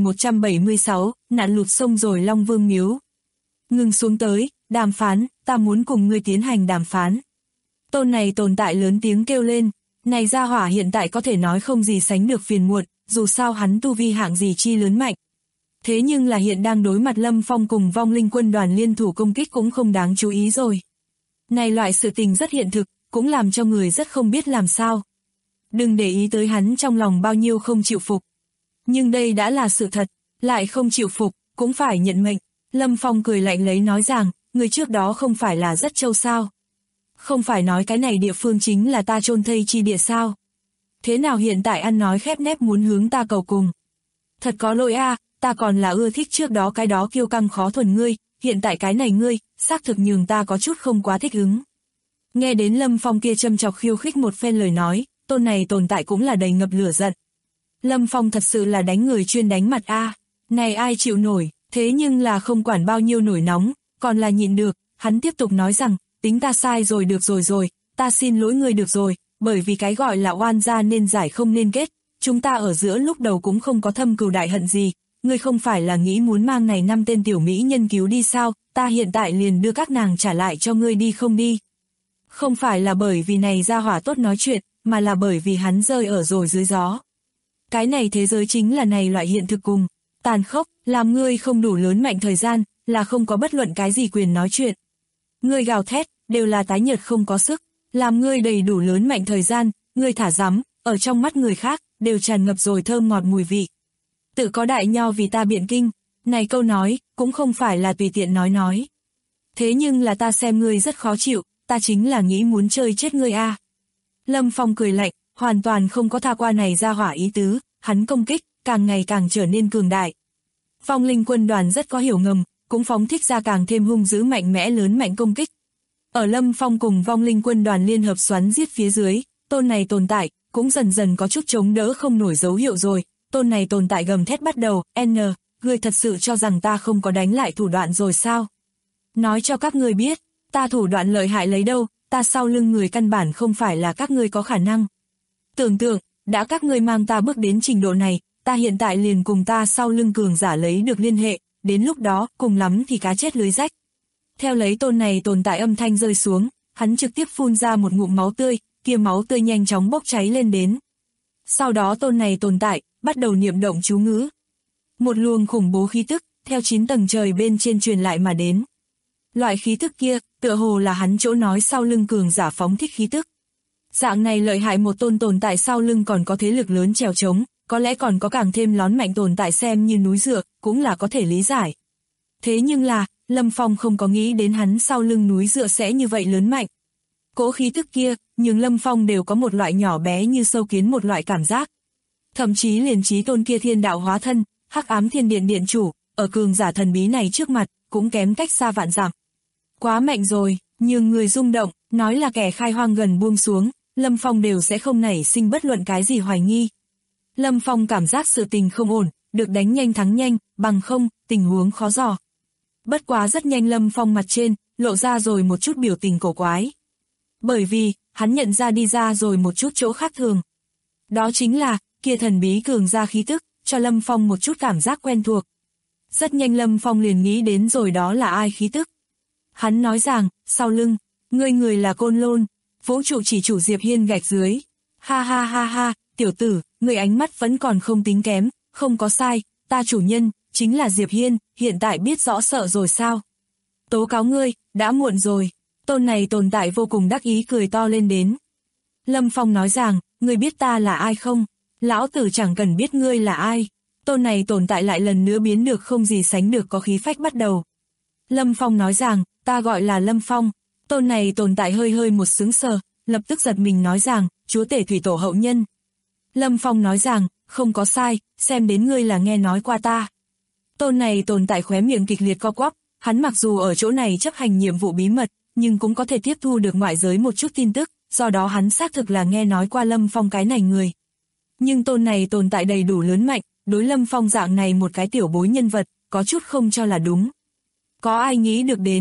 10.176, nạn lụt sông rồi Long Vương miếu. Ngừng xuống tới, đàm phán, ta muốn cùng ngươi tiến hành đàm phán. Tôn này tồn tại lớn tiếng kêu lên, này gia hỏa hiện tại có thể nói không gì sánh được phiền muộn, dù sao hắn tu vi hạng gì chi lớn mạnh. Thế nhưng là hiện đang đối mặt Lâm Phong cùng vong linh quân đoàn liên thủ công kích cũng không đáng chú ý rồi. Này loại sự tình rất hiện thực, cũng làm cho người rất không biết làm sao. Đừng để ý tới hắn trong lòng bao nhiêu không chịu phục. Nhưng đây đã là sự thật, lại không chịu phục, cũng phải nhận mệnh. Lâm Phong cười lạnh lấy nói rằng, người trước đó không phải là rất trâu sao. Không phải nói cái này địa phương chính là ta chôn thây chi địa sao. Thế nào hiện tại ăn nói khép nép muốn hướng ta cầu cùng. Thật có lỗi a, ta còn là ưa thích trước đó cái đó kiêu căng khó thuần ngươi, hiện tại cái này ngươi, xác thực nhường ta có chút không quá thích ứng. Nghe đến Lâm Phong kia châm chọc khiêu khích một phen lời nói, tôn này tồn tại cũng là đầy ngập lửa giận. Lâm Phong thật sự là đánh người chuyên đánh mặt a, này ai chịu nổi, thế nhưng là không quản bao nhiêu nổi nóng, còn là nhịn được, hắn tiếp tục nói rằng, tính ta sai rồi được rồi, ta xin lỗi ngươi được rồi, bởi vì cái gọi là oan gia nên giải không nên kết, chúng ta ở giữa lúc đầu cũng không có thâm cừu đại hận gì, ngươi không phải là nghĩ muốn mang này 5 tên tiểu mỹ nhân cứu đi sao, ta hiện tại liền đưa các nàng trả lại cho ngươi đi không đi. Không phải là bởi vì này gia hỏa tốt nói chuyện, mà là bởi vì hắn rơi ở rồi dưới gió. Cái này thế giới chính là này loại hiện thực cùng, tàn khốc, làm ngươi không đủ lớn mạnh thời gian, là không có bất luận cái gì quyền nói chuyện. Ngươi gào thét, đều là tái nhợt không có sức, làm ngươi đầy đủ lớn mạnh thời gian, ngươi thả rắm, ở trong mắt người khác, đều tràn ngập rồi thơm ngọt mùi vị. Tự có đại nho vì ta biện kinh, này câu nói, cũng không phải là tùy tiện nói. Thế nhưng là ta xem ngươi rất khó chịu, ta chính là nghĩ muốn chơi chết ngươi a. Lâm Phong cười lạnh, hoàn toàn không có tha qua này ra hỏa ý tứ, hắn công kích, càng ngày càng trở nên cường đại. Vong linh quân đoàn rất có hiểu ngầm, cũng phóng thích ra càng thêm hung dữ mạnh mẽ lớn mạnh công kích. Ở Lâm Phong cùng vong linh quân đoàn liên hợp xoắn giết phía dưới, tôn này tồn tại, cũng dần dần có chút chống đỡ không nổi dấu hiệu rồi, tôn này tồn tại gầm thét bắt đầu, ngươi thật sự cho rằng ta không có đánh lại thủ đoạn rồi sao? Nói cho các ngươi biết, ta thủ đoạn lợi hại lấy đâu, ta sau lưng người căn bản không phải là các ngươi có khả năng. Tưởng tượng, đã các ngươi mang ta bước đến trình độ này, ta hiện tại liền cùng ta sau lưng cường giả lấy được liên hệ, đến lúc đó, cùng lắm thì cá chết lưới rách. Theo lấy tôn này tồn tại âm thanh rơi xuống, hắn trực tiếp phun ra một ngụm máu tươi, kia máu tươi nhanh chóng bốc cháy lên đến. Sau đó tôn này tồn tại, bắt đầu niệm động chú ngữ. Một luồng khủng bố khí tức, theo 9 tầng trời bên trên truyền lại mà đến. Loại khí tức kia, tựa hồ là hắn chỗ nói sau lưng cường giả phóng thích khí tức. Dạng này lợi hại một tồn tại sau lưng còn có thế lực lớn trèo trống, có lẽ còn có càng thêm lón mạnh tồn tại xem như núi dựa, cũng là có thể lý giải. Thế nhưng là, Lâm Phong không có nghĩ đến hắn sau lưng núi dựa sẽ như vậy lớn mạnh. Cỗ khí tức kia, nhưng Lâm Phong đều có một loại nhỏ bé như sâu kiến một loại cảm giác. Thậm chí liền trí tôn kia thiên đạo hóa thân, hắc ám thiên điện điện chủ, ở cường giả thần bí này trước mặt, cũng kém cách xa vạn dặm. Quá mạnh rồi, nhưng người rung động, nói là kẻ khai hoang gần buông xuống, Lâm Phong đều sẽ không nảy sinh bất luận cái gì hoài nghi. Lâm Phong cảm giác sự tình không ổn, được đánh nhanh thắng nhanh, bằng không, tình huống khó dò. Bất quá rất nhanh Lâm Phong mặt trên, lộ ra rồi một chút biểu tình cổ quái. Bởi vì, hắn nhận ra đi ra rồi một chút chỗ khác thường. Đó chính là, kia thần bí cường ra khí tức, cho Lâm Phong một chút cảm giác quen thuộc. Rất nhanh Lâm Phong liền nghĩ đến rồi đó là ai khí tức. Hắn nói rằng, sau lưng, người là Côn Lôn, vũ trụ chỉ chủ Diệp Hiên gạch dưới. Ha ha ha ha, tiểu tử, người ánh mắt vẫn còn không tính kém, không có sai, ta chủ nhân, chính là Diệp Hiên, hiện tại biết rõ sợ rồi sao? Tố cáo ngươi, đã muộn rồi. Tôn này tồn tại vô cùng đắc ý cười to lên đến. Lâm Phong nói rằng, ngươi biết ta là ai không? Lão tử chẳng cần biết ngươi là ai. Tôn này tồn tại lại lần nữa biến được không gì sánh được có khí phách bắt đầu. Lâm Phong nói rằng, ta gọi là Lâm Phong. Tôn này tồn tại hơi một sững sờ, lập tức giật mình nói rằng, chúa tể thủy tổ hậu nhân. Lâm Phong nói rằng, không có sai, xem đến ngươi là nghe nói qua ta. Tôn này tồn tại khóe miệng kịch liệt co quắp, hắn mặc dù ở chỗ này chấp hành nhiệm vụ bí mật, nhưng cũng có thể tiếp thu được ngoại giới một chút tin tức, do đó hắn xác thực là nghe nói qua Lâm Phong cái này người. Nhưng tôn này tồn tại đầy đủ lớn mạnh, đối Lâm Phong dạng này một cái tiểu bối nhân vật, có chút không cho là đúng. Có ai nghĩ được đến,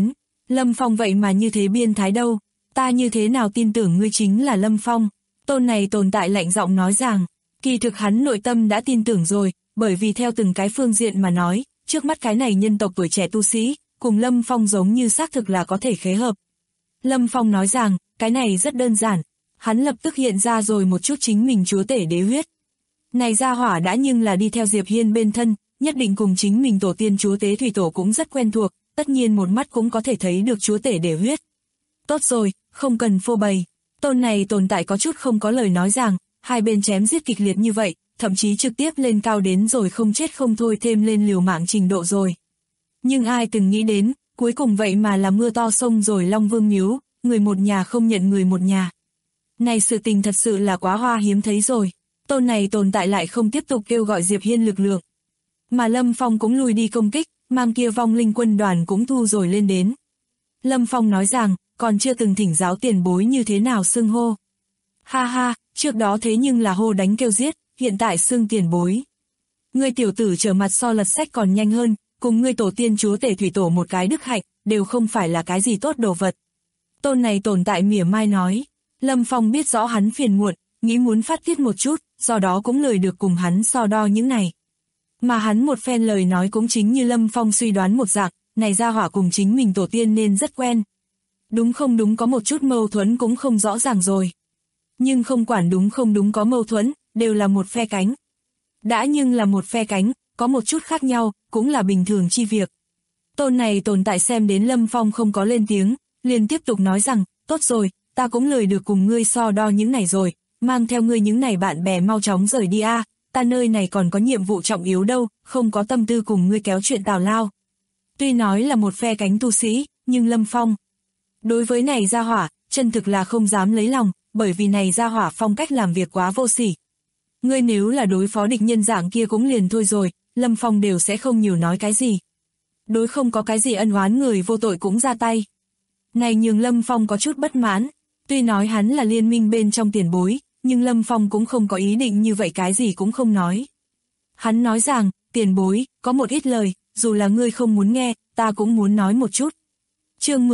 Lâm Phong vậy mà như thế biên thái đâu, ta như thế nào tin tưởng ngươi chính là Lâm Phong. Tôn này tồn tại lạnh giọng nói rằng, kỳ thực hắn nội tâm đã tin tưởng rồi, bởi vì theo từng cái phương diện mà nói, trước mắt cái này nhân tộc tuổi trẻ tu sĩ, cùng Lâm Phong giống như xác thực là có thể khế hợp. Lâm Phong nói rằng, cái này rất đơn giản, hắn lập tức hiện ra rồi một chút chính mình chúa tể đế huyết. Này gia hỏa đã nhưng là đi theo Diệp Hiên bên thân, nhất định cùng chính mình tổ tiên chúa tế thủy tổ cũng rất quen thuộc, tất nhiên một mắt cũng có thể thấy được chúa tể đế huyết. Tốt rồi, không cần phô bày. Tôn này tồn tại có chút không có lời nói rằng, hai bên chém giết kịch liệt như vậy, thậm chí trực tiếp lên cao đến rồi không chết không thôi thêm lên liều mạng trình độ rồi. Nhưng ai từng nghĩ đến, cuối cùng vậy mà là mưa to sông rồi Long Vương miếu, người một nhà không nhận người một nhà. Này sự tình thật sự là quá hoa hiếm thấy rồi. Tôn này tồn tại lại không tiếp tục kêu gọi Diệp Hiên lực lượng. Mà Lâm Phong cũng lùi đi công kích, mang kia vong linh quân đoàn cũng thu rồi lên đến. Lâm Phong nói rằng, còn chưa từng thỉnh giáo tiền bối như thế nào xưng hô. Ha ha, trước đó thế nhưng là hô đánh kêu giết, hiện tại xưng tiền bối. Ngươi tiểu tử trở mặt so lật sách còn nhanh hơn, cùng ngươi tổ tiên chúa tể thủy tổ một cái đức hạnh, đều không phải là cái gì tốt đồ vật. Tôn này tồn tại mỉa mai nói. Lâm Phong biết rõ hắn phiền muộn, nghĩ muốn phát tiết một chút, do đó cũng lười được cùng hắn so đo những này. Mà hắn một phen lời nói cũng chính như Lâm Phong suy đoán một dạng, này gia hỏa cùng chính mình tổ tiên nên rất quen. Đúng không đúng có một chút mâu thuẫn cũng không rõ ràng rồi. Nhưng không quản đúng không đúng có mâu thuẫn, đều là một phe cánh. Đã nhưng là một phe cánh, có một chút khác nhau, cũng là bình thường chi việc. Tôn này tồn tại xem đến Lâm Phong không có lên tiếng, liền tiếp tục nói rằng, tốt rồi, ta cũng lười được cùng ngươi so đo những này rồi, mang theo ngươi những này bạn bè mau chóng rời đi a, ta nơi này còn có nhiệm vụ trọng yếu đâu, không có tâm tư cùng ngươi kéo chuyện tào lao. Tuy nói là một phe cánh tu sĩ, nhưng Lâm Phong đối với này gia hỏa, chân thực là không dám lấy lòng, bởi vì này gia hỏa phong cách làm việc quá vô sỉ. Ngươi nếu là đối phó địch nhân dạng kia cũng liền thôi rồi, Lâm Phong đều sẽ không nhiều nói cái gì. Đối không có cái gì ân oán người vô tội cũng ra tay. Này nhường Lâm Phong có chút bất mãn, tuy nói hắn là liên minh bên trong tiền bối, nhưng Lâm Phong cũng không có ý định như vậy cái gì cũng không nói. Hắn nói rằng, tiền bối, có một ít lời, dù là ngươi không muốn nghe, ta cũng muốn nói một chút. Chương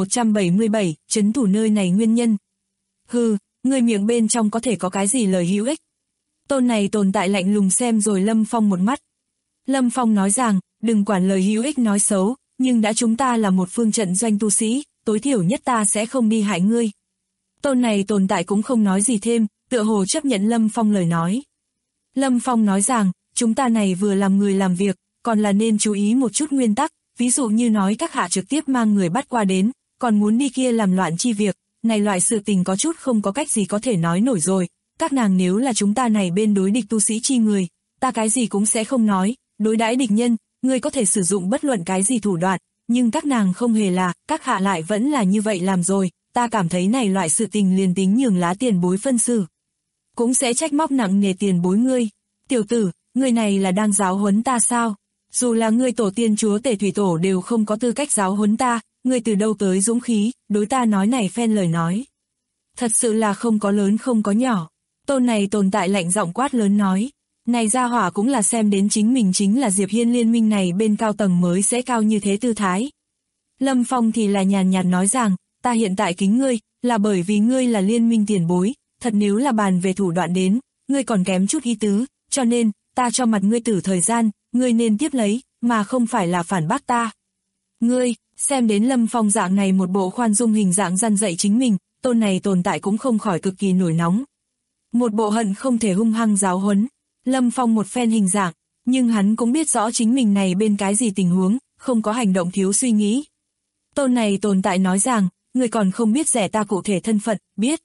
10.177, trấn thủ nơi này nguyên nhân. Hừ, ngươi miệng bên trong có thể có cái gì lời hữu ích. Tôn này tồn tại lạnh lùng xem rồi Lâm Phong một mắt. Lâm Phong nói rằng, đừng quản lời hữu ích nói xấu, nhưng đã chúng ta là một phương trận doanh tu sĩ, tối thiểu nhất ta sẽ không đi hại ngươi. Tôn này tồn tại cũng không nói gì thêm, tựa hồ chấp nhận Lâm Phong lời nói. Lâm Phong nói rằng, chúng ta này vừa làm người làm việc, còn là nên chú ý một chút nguyên tắc, ví dụ như nói các hạ trực tiếp mang người bắt qua đến, còn muốn đi kia làm loạn chi việc, này loại sự tình có chút không có cách gì có thể nói nổi rồi, các nàng nếu là chúng ta này bên đối địch tu sĩ chi người, ta cái gì cũng sẽ không nói, đối đãi địch nhân, ngươi có thể sử dụng bất luận cái gì thủ đoạn, nhưng các nàng không hề là, các hạ lại vẫn là như vậy làm rồi, ta cảm thấy này loại sự tình liền tính nhường lá tiền bối phân xử. Cũng sẽ trách móc nặng nề tiền bối ngươi. Tiểu tử, ngươi này là đang giáo huấn ta sao? Dù là ngươi tổ tiên chúa tể thủy tổ đều không có tư cách giáo huấn ta, ngươi từ đâu tới dũng khí, đối ta nói này phen lời nói. Thật sự là không có lớn không có nhỏ. Tôn này tồn tại lạnh giọng quát lớn nói. Này gia hỏa cũng là xem đến chính mình chính là Diệp Hiên liên minh này bên cao tầng mới sẽ cao như thế tư thái. Lâm Phong thì là nhàn nhạt nói rằng, ta hiện tại kính ngươi, là bởi vì ngươi là liên minh tiền bối, thật nếu là bàn về thủ đoạn đến, ngươi còn kém chút ý tứ, cho nên, ta cho mặt ngươi tử thời gian, ngươi nên tiếp lấy, mà không phải là phản bác ta. Ngươi, xem đến Lâm Phong dạng này một bộ khoan dung hình dạng răn dạy chính mình, tôn này tồn tại cũng không khỏi cực kỳ nổi nóng. Một bộ hận không thể hung hăng giáo huấn, Lâm Phong một phen hình dạng, nhưng hắn cũng biết rõ chính mình này bên cái gì tình huống, không có hành động thiếu suy nghĩ. Tôn này tồn tại nói rằng, ngươi còn không biết rẻ ta cụ thể thân phận, biết.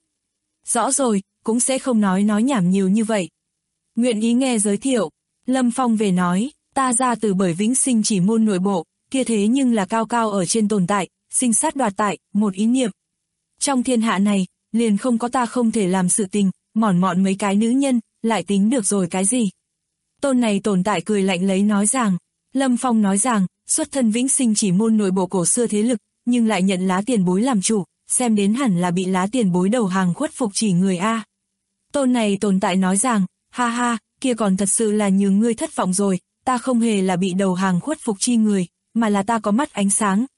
Rõ rồi, cũng sẽ không nói nhảm nhiều như vậy. Nguyện ý nghe giới thiệu, Lâm Phong về nói, ta ra từ bởi vĩnh sinh chỉ môn nội bộ, kia thế nhưng là cao cao ở trên tồn tại, sinh sát đoạt tại, một ý niệm. Trong thiên hạ này, liền không có ta không thể làm sự tình, mỏn mọn mấy cái nữ nhân, lại tính được rồi cái gì. Tôn này tồn tại cười lạnh lấy nói rằng, Lâm Phong nói rằng, xuất thân vĩnh sinh chỉ môn nội bộ cổ xưa thế lực, nhưng lại nhận lá tiền bối làm chủ, xem đến hẳn là bị lá tiền bối đầu hàng khuất phục chỉ người A. Tôn này tồn tại nói rằng, ha ha, kia còn thật sự là nhường ngươi thất vọng rồi, ta không hề là bị đầu hàng khuất phục chi người, mà là ta có mắt ánh sáng,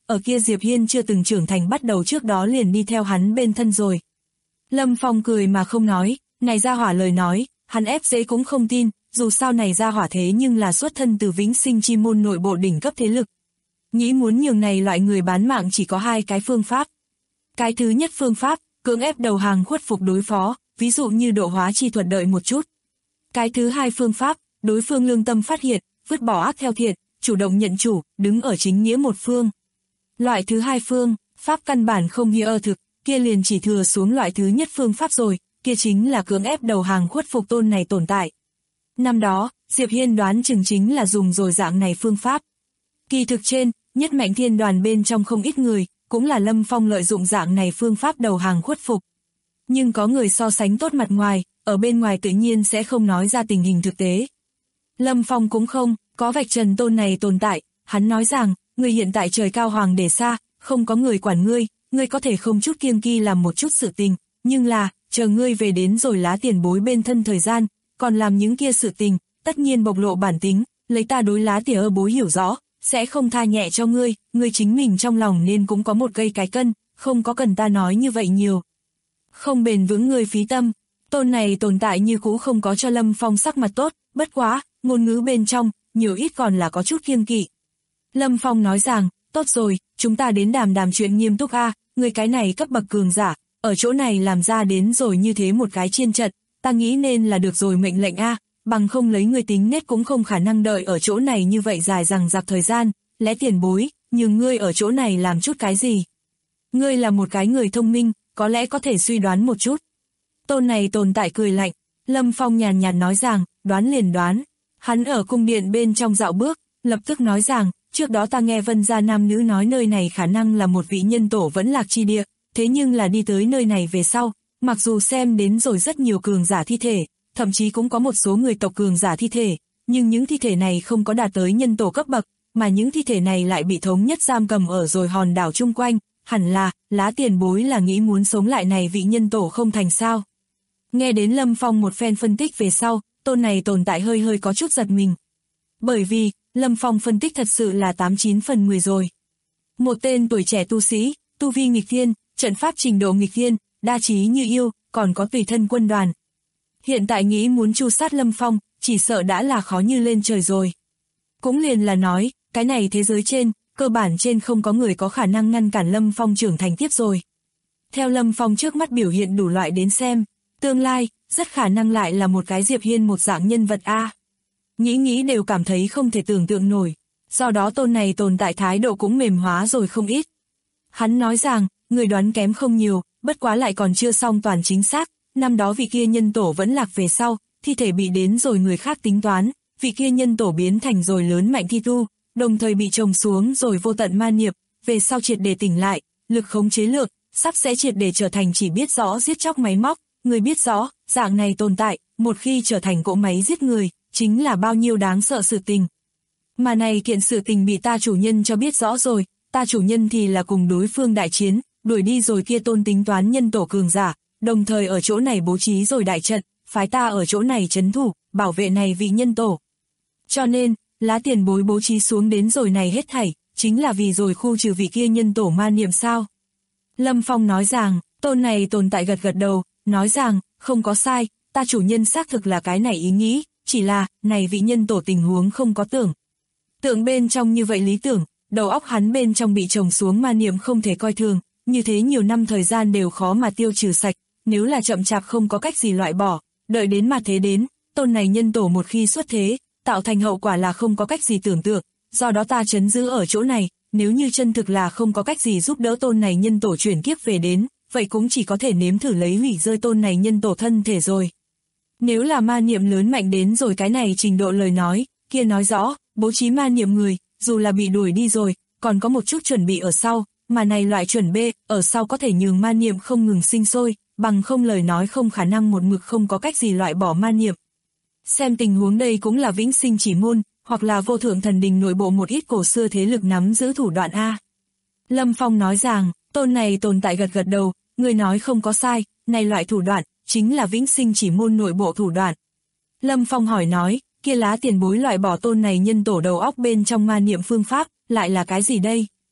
ở kia Diệp Hiên chưa từng trưởng thành bắt đầu trước đó liền đi theo hắn bên thân rồi. Lâm Phong cười mà không nói, này gia hỏa lời nói, hắn ép dễ cũng không tin, dù sao này gia hỏa thế nhưng là xuất thân từ Vĩnh Sinh Chi môn nội bộ đỉnh cấp thế lực. Nghĩ muốn nhường này loại người bán mạng chỉ có hai cái phương pháp. Cái thứ nhất phương pháp, cưỡng ép đầu hàng khuất phục đối phó, ví dụ như độ hóa chi thuật đợi một chút. Cái thứ hai phương pháp, đối phương lương tâm phát hiện, vứt bỏ ác theo thiện, chủ động nhận chủ, đứng ở chính nghĩa một phương. Loại thứ hai phương, pháp căn bản không hiểu thực, kia liền chỉ thừa xuống loại thứ nhất phương pháp rồi, kia chính là cưỡng ép đầu hàng khuất phục tôn này tồn tại. Năm đó, Diệp Hiên đoán chừng chính là dùng rồi dạng này phương pháp. Kỳ thực trên, nhất mạnh thiên đoàn bên trong không ít người, cũng là Lâm Phong lợi dụng dạng này phương pháp đầu hàng khuất phục. Nhưng có người so sánh tốt mặt ngoài, ở bên ngoài tự nhiên sẽ không nói ra tình hình thực tế. Lâm Phong cũng không, có vạch trần tôn này tồn tại, hắn nói rằng, người hiện tại trời cao hoàng để xa, không có người quản ngươi có thể không chút kiêng kỳ làm một chút sự tình, nhưng là, chờ ngươi về đến rồi lá tiền bối bên thân thời gian, còn làm những kia sự tình, tất nhiên bộc lộ bản tính, lấy ta đối lá tỉa bối hiểu rõ, sẽ không tha nhẹ cho ngươi chính mình trong lòng nên cũng có một gây cái cân, không có cần ta nói như vậy nhiều. Không bền vững ngươi phí tâm, tôn này tồn tại như cũ không có cho Lâm Phong sắc mặt tốt, bất quá, ngôn ngữ bên trong, nhiều ít còn là có chút kiêng kỵ. Lâm Phong nói rằng, tốt rồi, chúng ta đến đàm chuyện nghiêm túc a, người cái này cấp bậc cường giả, ở chỗ này làm ra đến rồi như thế một cái chiên trận, ta nghĩ nên là được rồi mệnh lệnh a, bằng không lấy người tính nết cũng không khả năng đợi ở chỗ này như vậy dài dằng dặc thời gian, lẽ tiền bối, nhưng ngươi ở chỗ này làm chút cái gì? Ngươi là một cái người thông minh, có lẽ có thể suy đoán một chút. Tôn này tồn tại cười lạnh, Lâm Phong nhàn nhạt nói rằng, đoán liền đoán. Hắn ở cung điện bên trong dạo bước, lập tức nói rằng, trước đó ta nghe Vân gia nam nữ nói nơi này khả năng là một vị nhân tổ vẫn lạc chi địa, thế nhưng là đi tới nơi này về sau, mặc dù xem đến rồi rất nhiều cường giả thi thể, thậm chí cũng có một số người tộc cường giả thi thể, nhưng những thi thể này không có đạt tới nhân tổ cấp bậc, mà những thi thể này lại bị thống nhất giam cầm ở rồi hòn đảo chung quanh, hẳn là, lá tiền bối là nghĩ muốn sống lại này vị nhân tổ không thành sao. Nghe đến Lâm Phong một phen phân tích về sau, tôn này tồn tại hơi có chút giật mình. Bởi vì, Lâm Phong phân tích thật sự là 89 phần 10 rồi. Một tên tuổi trẻ tu sĩ, tu vi nghịch thiên, trận pháp trình độ nghịch thiên, đa trí như yêu, còn có tùy thân quân đoàn. Hiện tại nghĩ muốn tru sát Lâm Phong, chỉ sợ đã là khó như lên trời rồi. Cũng liền là nói, cái này thế giới trên, cơ bản trên không có người có khả năng ngăn cản Lâm Phong trưởng thành tiếp rồi. Theo Lâm Phong trước mắt biểu hiện đủ loại đến xem, tương lai, rất khả năng lại là một cái Diệp Hiên một dạng nhân vật A. Nghĩ đều cảm thấy không thể tưởng tượng nổi, do đó tôn này tồn tại thái độ cũng mềm hóa rồi không ít. Hắn nói rằng, người đoán kém không nhiều, bất quá lại còn chưa xong toàn chính xác, năm đó vị kia nhân tổ vẫn lạc về sau, thi thể bị đến rồi người khác tính toán, vị kia nhân tổ biến thành rồi lớn mạnh thi tu, đồng thời bị trồng xuống rồi vô tận ma niệm, về sau triệt để tỉnh lại, lực khống chế lượng, sắp sẽ triệt để trở thành chỉ biết rõ giết chóc máy móc, người biết rõ, dạng này tồn tại, một khi trở thành cỗ máy giết người, chính là bao nhiêu đáng sợ sự tình. Mà này kiện sự tình bị ta chủ nhân cho biết rõ rồi, ta chủ nhân thì là cùng đối phương đại chiến, đuổi đi rồi kia tôn tính toán nhân tổ cường giả, đồng thời ở chỗ này bố trí rồi đại trận, phái ta ở chỗ này trấn thủ, bảo vệ này vị nhân tổ. Cho nên, lá tiền bối bố trí xuống đến rồi này hết thảy, chính là vì rồi khu trừ vị kia nhân tổ ma niệm sao. Lâm Phong nói rằng, tôn này tồn tại gật đầu, nói rằng, không có sai, ta chủ nhân xác thực là cái này ý nghĩ, chỉ là, này vị nhân tổ tình huống không có tượng bên trong như vậy lý tưởng, đầu óc hắn bên trong bị trồng xuống ma niệm không thể coi thường, như thế nhiều năm thời gian đều khó mà tiêu trừ sạch, nếu là chậm chạp không có cách gì loại bỏ, đợi đến mà thế đến, tôn này nhân tổ một khi xuất thế, tạo thành hậu quả là không có cách gì tưởng tượng, do đó ta trấn giữ ở chỗ này, nếu như chân thực là không có cách gì giúp đỡ tôn này nhân tổ chuyển kiếp về đến, vậy cũng chỉ có thể nếm thử lấy hủy rơi tôn này nhân tổ thân thể rồi. Nếu là ma niệm lớn mạnh đến rồi cái này trình độ lời nói, kia nói rõ, bố trí ma niệm người, dù là bị đuổi đi rồi, còn có một chút chuẩn bị ở sau, mà này loại chuẩn B, ở sau có thể nhường ma niệm không ngừng sinh sôi, bằng không lời nói không khả năng một mực không có cách gì loại bỏ ma niệm. Xem tình huống đây cũng là Vĩnh Sinh Chỉ môn, hoặc là Vô Thượng Thần Đình nội bộ một ít cổ xưa thế lực nắm giữ thủ đoạn A. Lâm Phong nói rằng, tôn này tồn tại gật đầu, người nói không có sai, này loại thủ đoạn, chính là Vĩnh Sinh Chỉ môn nội bộ thủ đoạn. Lâm Phong hỏi nói, kia lá tiền bối loại bỏ tôn này nhân tổ đầu óc bên trong ma niệm phương pháp, lại là cái gì đây?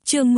Chương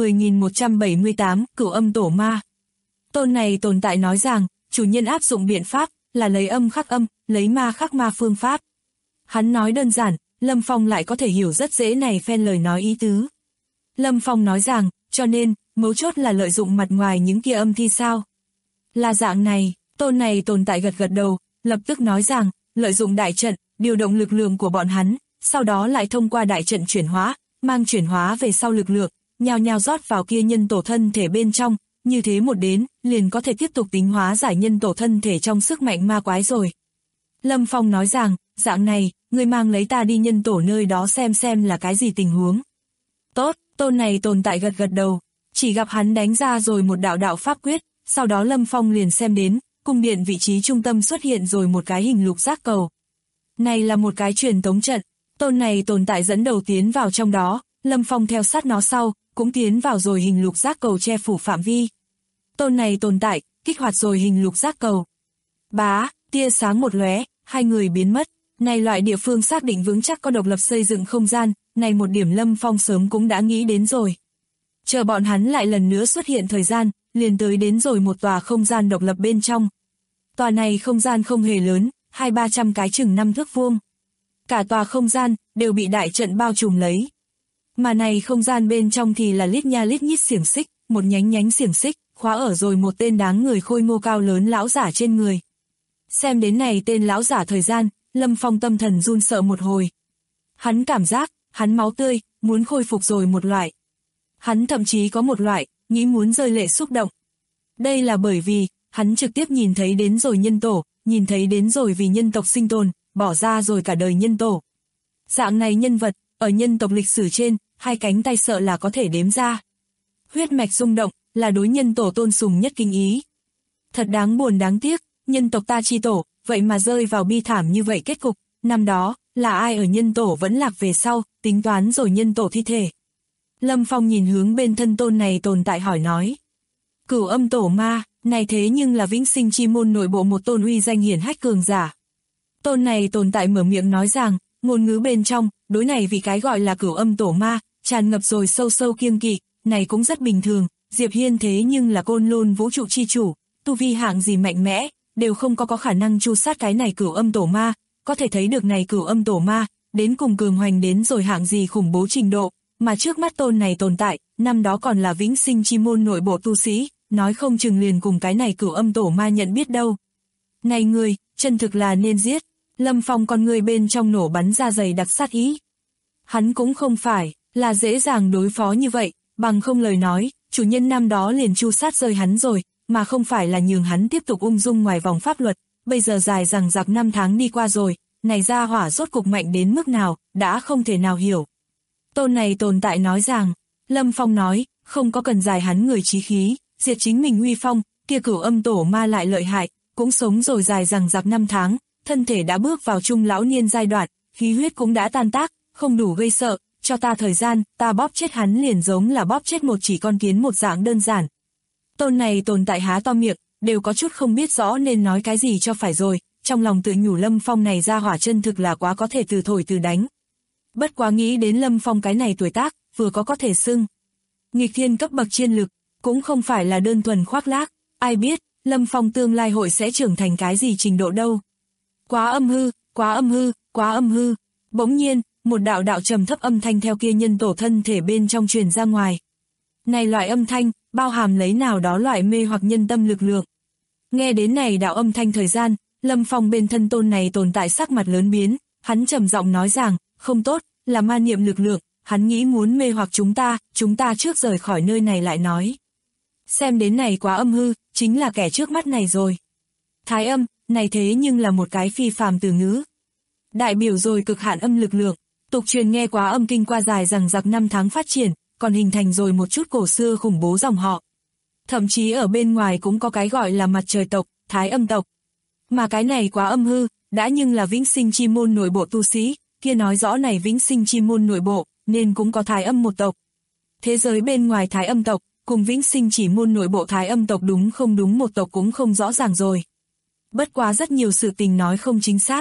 10.178, Cửu Âm Tổ Ma. Tôn này tồn tại nói rằng, chủ nhân áp dụng biện pháp, là lấy âm khắc âm, lấy ma khắc ma phương pháp. Hắn nói đơn giản, Lâm Phong lại có thể hiểu rất dễ này phen lời nói ý tứ. Lâm Phong nói rằng, cho nên, mấu chốt là lợi dụng mặt ngoài những kia âm thi sao. Là dạng này, tôn này tồn tại gật gật đầu, lập tức nói rằng, lợi dụng đại trận, điều động lực lượng của bọn hắn, sau đó lại thông qua đại trận chuyển hóa, mang chuyển hóa về sau lực lượng, nhào nhào rót vào kia nhân tổ thân thể bên trong, như thế một đến, liền có thể tiếp tục tính hóa giải nhân tổ thân thể trong sức mạnh ma quái rồi. Lâm Phong nói rằng, dạng này, ngươi mang lấy ta đi nhân tổ nơi đó xem là cái gì tình huống. Tốt, tôn này tồn tại gật gật đầu, chỉ gặp hắn đánh ra rồi một đạo pháp quyết, sau đó Lâm Phong liền xem đến, cung điện vị trí trung tâm xuất hiện rồi một cái hình lục giác cầu. Này là một cái truyền tống trận, tôn này tồn tại dẫn đầu tiến vào trong đó, Lâm Phong theo sát nó sau, cũng tiến vào rồi hình lục giác cầu che phủ phạm vi. Tôn này tồn tại, kích hoạt rồi hình lục giác cầu. Bá, tia sáng một lóe, hai người biến mất. Này loại địa phương xác định vững chắc có độc lập xây dựng không gian, này một điểm Lâm Phong sớm cũng đã nghĩ đến rồi. Chờ bọn hắn lại lần nữa xuất hiện thời gian, liền tới đến rồi một tòa không gian độc lập bên trong. Tòa này không gian không hề lớn, 200-300 cái chừng 5 thước vuông. Cả tòa không gian đều bị đại trận bao trùm lấy. Mà này không gian bên trong thì là lít nha lít nhít xiềng xích, một nhánh xiềng xích, khóa ở rồi một tên đáng người khôi ngô cao lớn lão giả trên người. Xem đến này tên lão giả thời gian, Lâm Phong tâm thần run sợ một hồi. Hắn cảm giác, hắn máu tươi, muốn khôi phục rồi một loại. Hắn thậm chí có một loại, nghĩ muốn rơi lệ xúc động. Đây là bởi vì, hắn trực tiếp nhìn thấy đến rồi nhân tổ, nhìn thấy đến rồi vì nhân tộc sinh tồn, bỏ ra rồi cả đời nhân tổ. Dạng này nhân vật, ở nhân tộc lịch sử trên, hai cánh tay sợ là có thể đếm ra. Huyết mạch rung động, là đối nhân tổ tôn sùng nhất kinh ý. Thật đáng buồn đáng tiếc, nhân tộc ta chi tổ, vậy mà rơi vào bi thảm như vậy kết cục, năm đó, là ai ở nhân tổ vẫn lạc về sau, tính toán rồi nhân tổ thi thể. Lâm Phong nhìn hướng bên thân tôn này tồn tại hỏi nói. Cửu Âm Tổ Ma, này thế nhưng là vĩnh sinh chi môn nội bộ một tôn uy danh hiển hách cường giả. Tôn này tồn tại mở miệng nói rằng, ngôn ngữ bên trong, đối này vì cái gọi là Cửu Âm Tổ Ma, tràn ngập rồi sâu kiêng kỵ, này cũng rất bình thường, Diệp Hiên thế nhưng là côn lôn vũ trụ chi chủ, tu vi hạng gì mạnh mẽ, đều không có khả năng tru sát cái này Cửu Âm Tổ Ma, có thể thấy được này Cửu Âm Tổ Ma, đến cùng cường hoành đến rồi hạng gì khủng bố trình độ, mà trước mắt tôn này tồn tại, năm đó còn là vĩnh sinh chi môn nội bộ tu sĩ, nói không chừng liền cùng cái này Cửu Âm Tổ Ma nhận biết đâu. Này người, chân thực là nên giết. Lâm Phong con người bên trong nổ bắn ra dày đặc sát ý. Hắn cũng không phải là dễ dàng đối phó như vậy, bằng không lời nói, chủ nhân năm đó liền tru sát rơi hắn rồi, mà không phải là nhường hắn tiếp tục ung dung ngoài vòng pháp luật, bây giờ dài dằng dặc 5 tháng đi qua rồi, này ra hỏa rốt cục mạnh đến mức nào, đã không thể nào hiểu. Tôn này tồn tại nói rằng, Lâm Phong nói, không có cần dài hắn người chí khí, diệt chính mình uy phong, kia Cửu Âm Tổ Ma lại lợi hại, cũng sống rồi dài dằng dặc 5 tháng, thân thể đã bước vào trung lão niên giai đoạn, khí huyết cũng đã tan tác, không đủ gây sợ, cho ta thời gian, ta bóp chết hắn liền giống là bóp chết một chỉ con kiến một dạng đơn giản. Tôn này tồn tại há to miệng, đều có chút không biết rõ nên nói cái gì cho phải rồi, trong lòng tự nhủ Lâm Phong này ra hỏa chân thực là quá có thể từ thổi từ đánh. Bất quá nghĩ đến Lâm Phong cái này tuổi tác, vừa có thể xưng nghịch thiên cấp bậc chiến lực, cũng không phải là đơn thuần khoác lác, ai biết, Lâm Phong tương lai hội sẽ trưởng thành cái gì trình độ đâu. Quá âm hư, quá âm hư, quá âm hư. Bỗng nhiên, một đạo trầm thấp âm thanh theo kia nhân tổ thân thể bên trong truyền ra ngoài. Này loại âm thanh, bao hàm lấy nào đó loại mê hoặc nhân tâm lực lượng. Nghe đến này đạo âm thanh thời gian, Lâm Phong bên thân tôn này tồn tại sắc mặt lớn biến, hắn trầm giọng nói rằng, không tốt, là ma niệm lực lượng, hắn nghĩ muốn mê hoặc chúng ta trước rời khỏi nơi này lại nói. Xem đến này quá âm hư, chính là kẻ trước mắt này rồi. Thái âm, này thế nhưng là một cái phi phàm từ ngữ. Đại biểu rồi cực hạn âm lực lượng, tục truyền nghe quá âm kinh qua dài rằng giặc 5 tháng phát triển, còn hình thành rồi một chút cổ xưa khủng bố dòng họ. Thậm chí ở bên ngoài cũng có cái gọi là mặt trời tộc, thái âm tộc. Mà cái này quá âm hư, đã nhưng là vĩnh sinh chi môn nội bộ tu sĩ, kia nói rõ này vĩnh sinh chi môn nội bộ, nên cũng có thái âm một tộc. Thế giới bên ngoài thái âm tộc, cùng vĩnh sinh chỉ môn nội bộ thái âm tộc đúng không đúng một tộc cũng không rõ ràng rồi. Bất quá rất nhiều sự tình nói không chính xác,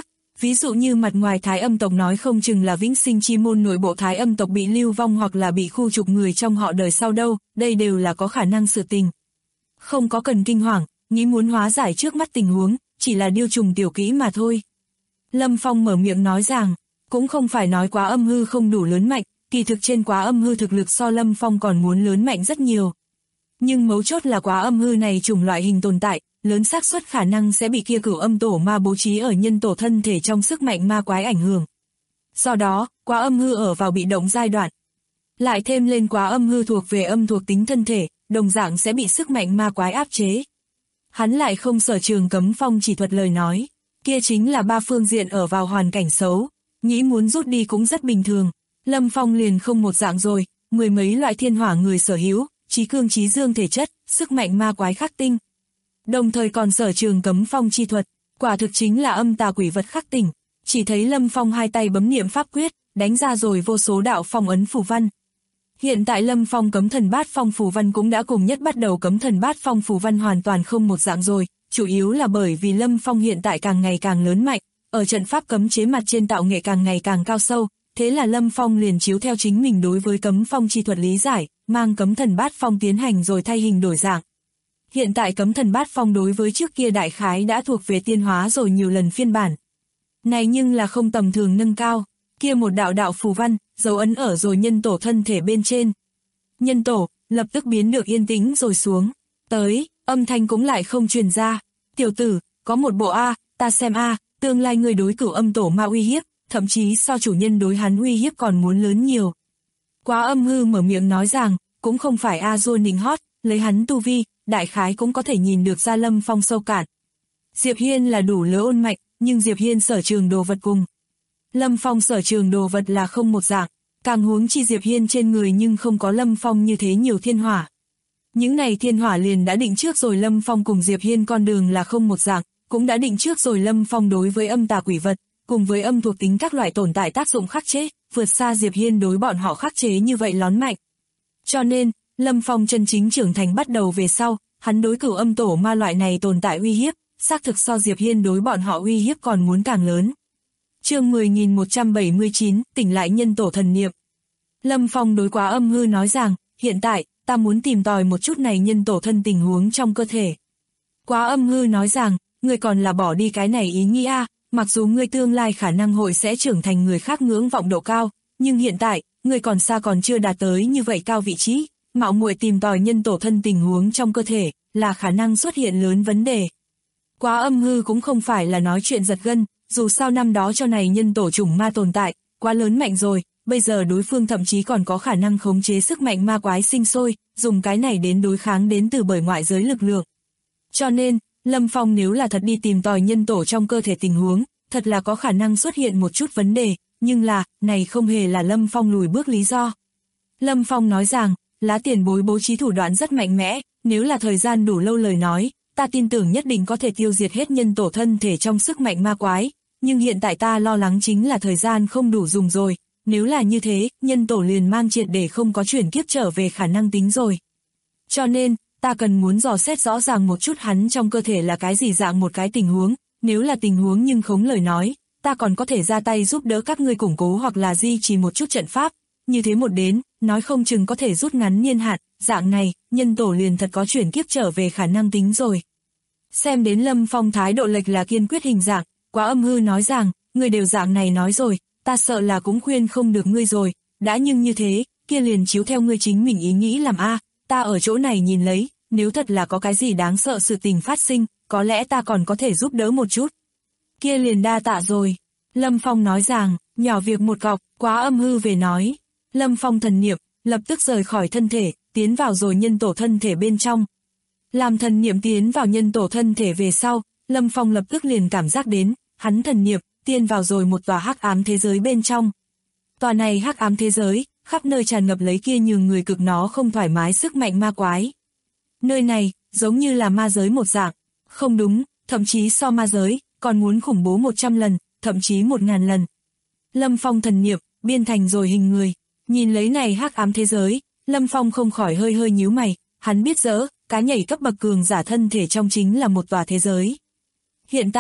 Ví dụ như mặt ngoài Thái Âm tộc nói không chừng là vĩnh sinh chi môn nội bộ Thái Âm tộc bị lưu vong hoặc là bị khu trục người trong họ đời sau đâu, đây đều là có khả năng sự tình. Không có cần kinh hoàng, nghĩ muốn hóa giải trước mắt tình huống, chỉ là điêu trùng tiểu kỹ mà thôi. Lâm Phong mở miệng nói rằng, cũng không phải nói Quá Âm Hư không đủ lớn mạnh, kỳ thực trên Quá Âm Hư thực lực so Lâm Phong còn muốn lớn mạnh rất nhiều. Nhưng mấu chốt là Quá Âm Hư này chủng loại hình tồn tại, lớn xác suất khả năng sẽ bị kia Cửu Âm Tổ Ma bố trí ở nhân tổ thân thể trong sức mạnh ma quái ảnh hưởng. Do đó, Quá Âm Hư ở vào bị động giai đoạn. Lại thêm lên Quá Âm Hư thuộc về âm thuộc tính thân thể, đồng dạng sẽ bị sức mạnh ma quái áp chế. Hắn lại không sở trường cấm phong chỉ thuật lời nói, kia chính là ba phương diện ở vào hoàn cảnh xấu, nghĩ muốn rút đi cũng rất bình thường. Lâm Phong liền không một dạng rồi, mười mấy loại thiên hỏa người sở hữu, trí cương trí dương thể chất, sức mạnh ma quái khắc tinh. Đồng thời còn sở trường cấm phong chi thuật, quả thực chính là âm tà quỷ vật khắc tỉnh. Chỉ thấy Lâm Phong hai tay bấm niệm pháp quyết, đánh ra rồi vô số đạo phong ấn phù văn. Hiện tại Lâm Phong cấm thần bát phong phù văn cũng đã cùng nhất bắt đầu cấm thần bát phong phù văn hoàn toàn không một dạng rồi, chủ yếu là bởi vì Lâm Phong hiện tại càng ngày càng lớn mạnh, ở trận pháp cấm chế mặt trên tạo nghệ càng ngày càng cao sâu, thế là Lâm Phong liền chiếu theo chính mình đối với cấm phong chi thuật lý giải, mang cấm thần bát phong tiến hành rồi thay hình đổi dạng. Hiện tại cấm thần bát phong đối với trước kia đại khái đã thuộc về tiên hóa rồi nhiều lần phiên bản. Này nhưng là không tầm thường nâng cao, kia một đạo đạo phù văn, dấu ấn ở rồi nhân tổ thân thể bên trên. Nhân tổ, lập tức biến được yên tĩnh rồi xuống. Tới, âm thanh cũng lại không truyền ra. Tiểu tử, có một bộ A, ta xem A, tương lai người đối Cửu Âm Tổ Ma uy hiếp, thậm chí so chủ nhân đối hắn uy hiếp còn muốn lớn nhiều. Quá Âm Hư mở miệng nói rằng, cũng không phải A Dô nịnh hót, lấy hắn tu vi, đại khái cũng có thể nhìn được ra Lâm Phong sâu cạn. Diệp Hiên là đủ lứa ôn mạnh, nhưng Diệp Hiên sở trường đồ vật cùng Lâm Phong sở trường đồ vật là không một dạng, càng huống chi Diệp Hiên trên người nhưng không có Lâm Phong như thế nhiều thiên hỏa. Những này thiên hỏa liền đã định trước rồi Lâm Phong cùng Diệp Hiên con đường là không một dạng, cũng đã định trước rồi Lâm Phong đối với âm tà quỷ vật, cùng với âm thuộc tính các loại tồn tại tác dụng khắc chế, vượt xa Diệp Hiên đối bọn họ khắc chế như vậy lón mạnh. Cho nên, Lâm Phong chân chính trưởng thành bắt đầu về sau, hắn đối Cửu Âm Tổ Ma loại này tồn tại uy hiếp, xác thực so Diệp Hiên đối bọn họ uy hiếp còn muốn càng lớn. Chương 10.179, tỉnh lại nhân tổ thần niệm. Lâm Phong đối Quá Âm Hư nói rằng, hiện tại, ta muốn tìm tòi một chút này nhân tổ thân tình huống trong cơ thể. Quá Âm Hư nói rằng, ngươi còn là bỏ đi cái này ý nghĩ a, mặc dù ngươi tương lai khả năng hội sẽ trưởng thành người khác ngưỡng vọng độ cao, nhưng hiện tại, ngươi còn xa còn chưa đạt tới như vậy cao vị trí, mạo muội tìm tòi nhân tổ thân tình huống trong cơ thể, là khả năng xuất hiện lớn vấn đề. Quá Âm Hư cũng không phải là nói chuyện giật gân, dù sao năm đó cho này nhân tổ chủng ma tồn tại, quá lớn mạnh rồi, bây giờ đối phương thậm chí còn có khả năng khống chế sức mạnh ma quái sinh sôi, dùng cái này đến đối kháng đến từ bởi ngoại giới lực lượng. Cho nên, Lâm Phong nếu là thật đi tìm tòi nhân tổ trong cơ thể tình huống, thật là có khả năng xuất hiện một chút vấn đề, nhưng là, này không hề là Lâm Phong lùi bước lý do. Lâm Phong nói rằng, Lá tiền bối bố trí thủ đoạn rất mạnh mẽ, nếu là thời gian đủ lâu lời nói, ta tin tưởng nhất định có thể tiêu diệt hết nhân tổ thân thể trong sức mạnh ma quái, nhưng hiện tại ta lo lắng chính là thời gian không đủ dùng rồi, nếu là như thế, nhân tổ liền mang triệt để không có chuyển kiếp trở về khả năng tính rồi. Cho nên, ta cần muốn dò xét rõ ràng một chút hắn trong cơ thể là cái gì dạng một cái tình huống, nếu là tình huống nhưng không lời nói, ta còn có thể ra tay giúp đỡ các ngươi củng cố hoặc là duy trì một chút trận pháp, như thế một đến, nói không chừng có thể rút ngắn niên hạn, dạng này, nhân tổ liền thật có chuyển kiếp trở về khả năng tính rồi. Xem đến Lâm Phong thái độ lệch là kiên quyết hình dạng, Quá Âm Hư nói rằng, người đều dạng này nói rồi, ta sợ là cũng khuyên không được ngươi rồi, đã nhưng như thế, kia liền chiếu theo ngươi chính mình ý nghĩ làm a, ta ở chỗ này nhìn lấy, nếu thật là có cái gì đáng sợ sự tình phát sinh, có lẽ ta còn có thể giúp đỡ một chút. Kia liền đa tạ rồi. Lâm Phong nói rằng, nhỏ việc một cọc, Quá Âm Hư về nói. Lâm Phong thần niệm, lập tức rời khỏi thân thể, tiến vào rồi nhân tổ thân thể bên trong. Làm thần niệm tiến vào nhân tổ thân thể về sau, Lâm Phong lập tức liền cảm giác đến, hắn thần niệm, tiến vào rồi một tòa hắc ám thế giới bên trong. Tòa này hắc ám thế giới, khắp nơi tràn ngập lấy kia nhường người cực nó không thoải mái sức mạnh ma quái. Nơi này, giống như là ma giới một dạng. Không đúng, thậm chí so ma giới, còn muốn khủng bố 100 lần, thậm chí 1000 lần. Lâm Phong thần niệm, biên thành rồi hình người. Nhìn lấy này hắc ám thế giới, Lâm Phong không khỏi hơi hơi nhíu mày, hắn biết rõ, cá nhảy cấp bậc cường giả thân thể trong chính là một tòa thế giới. Hiện tại,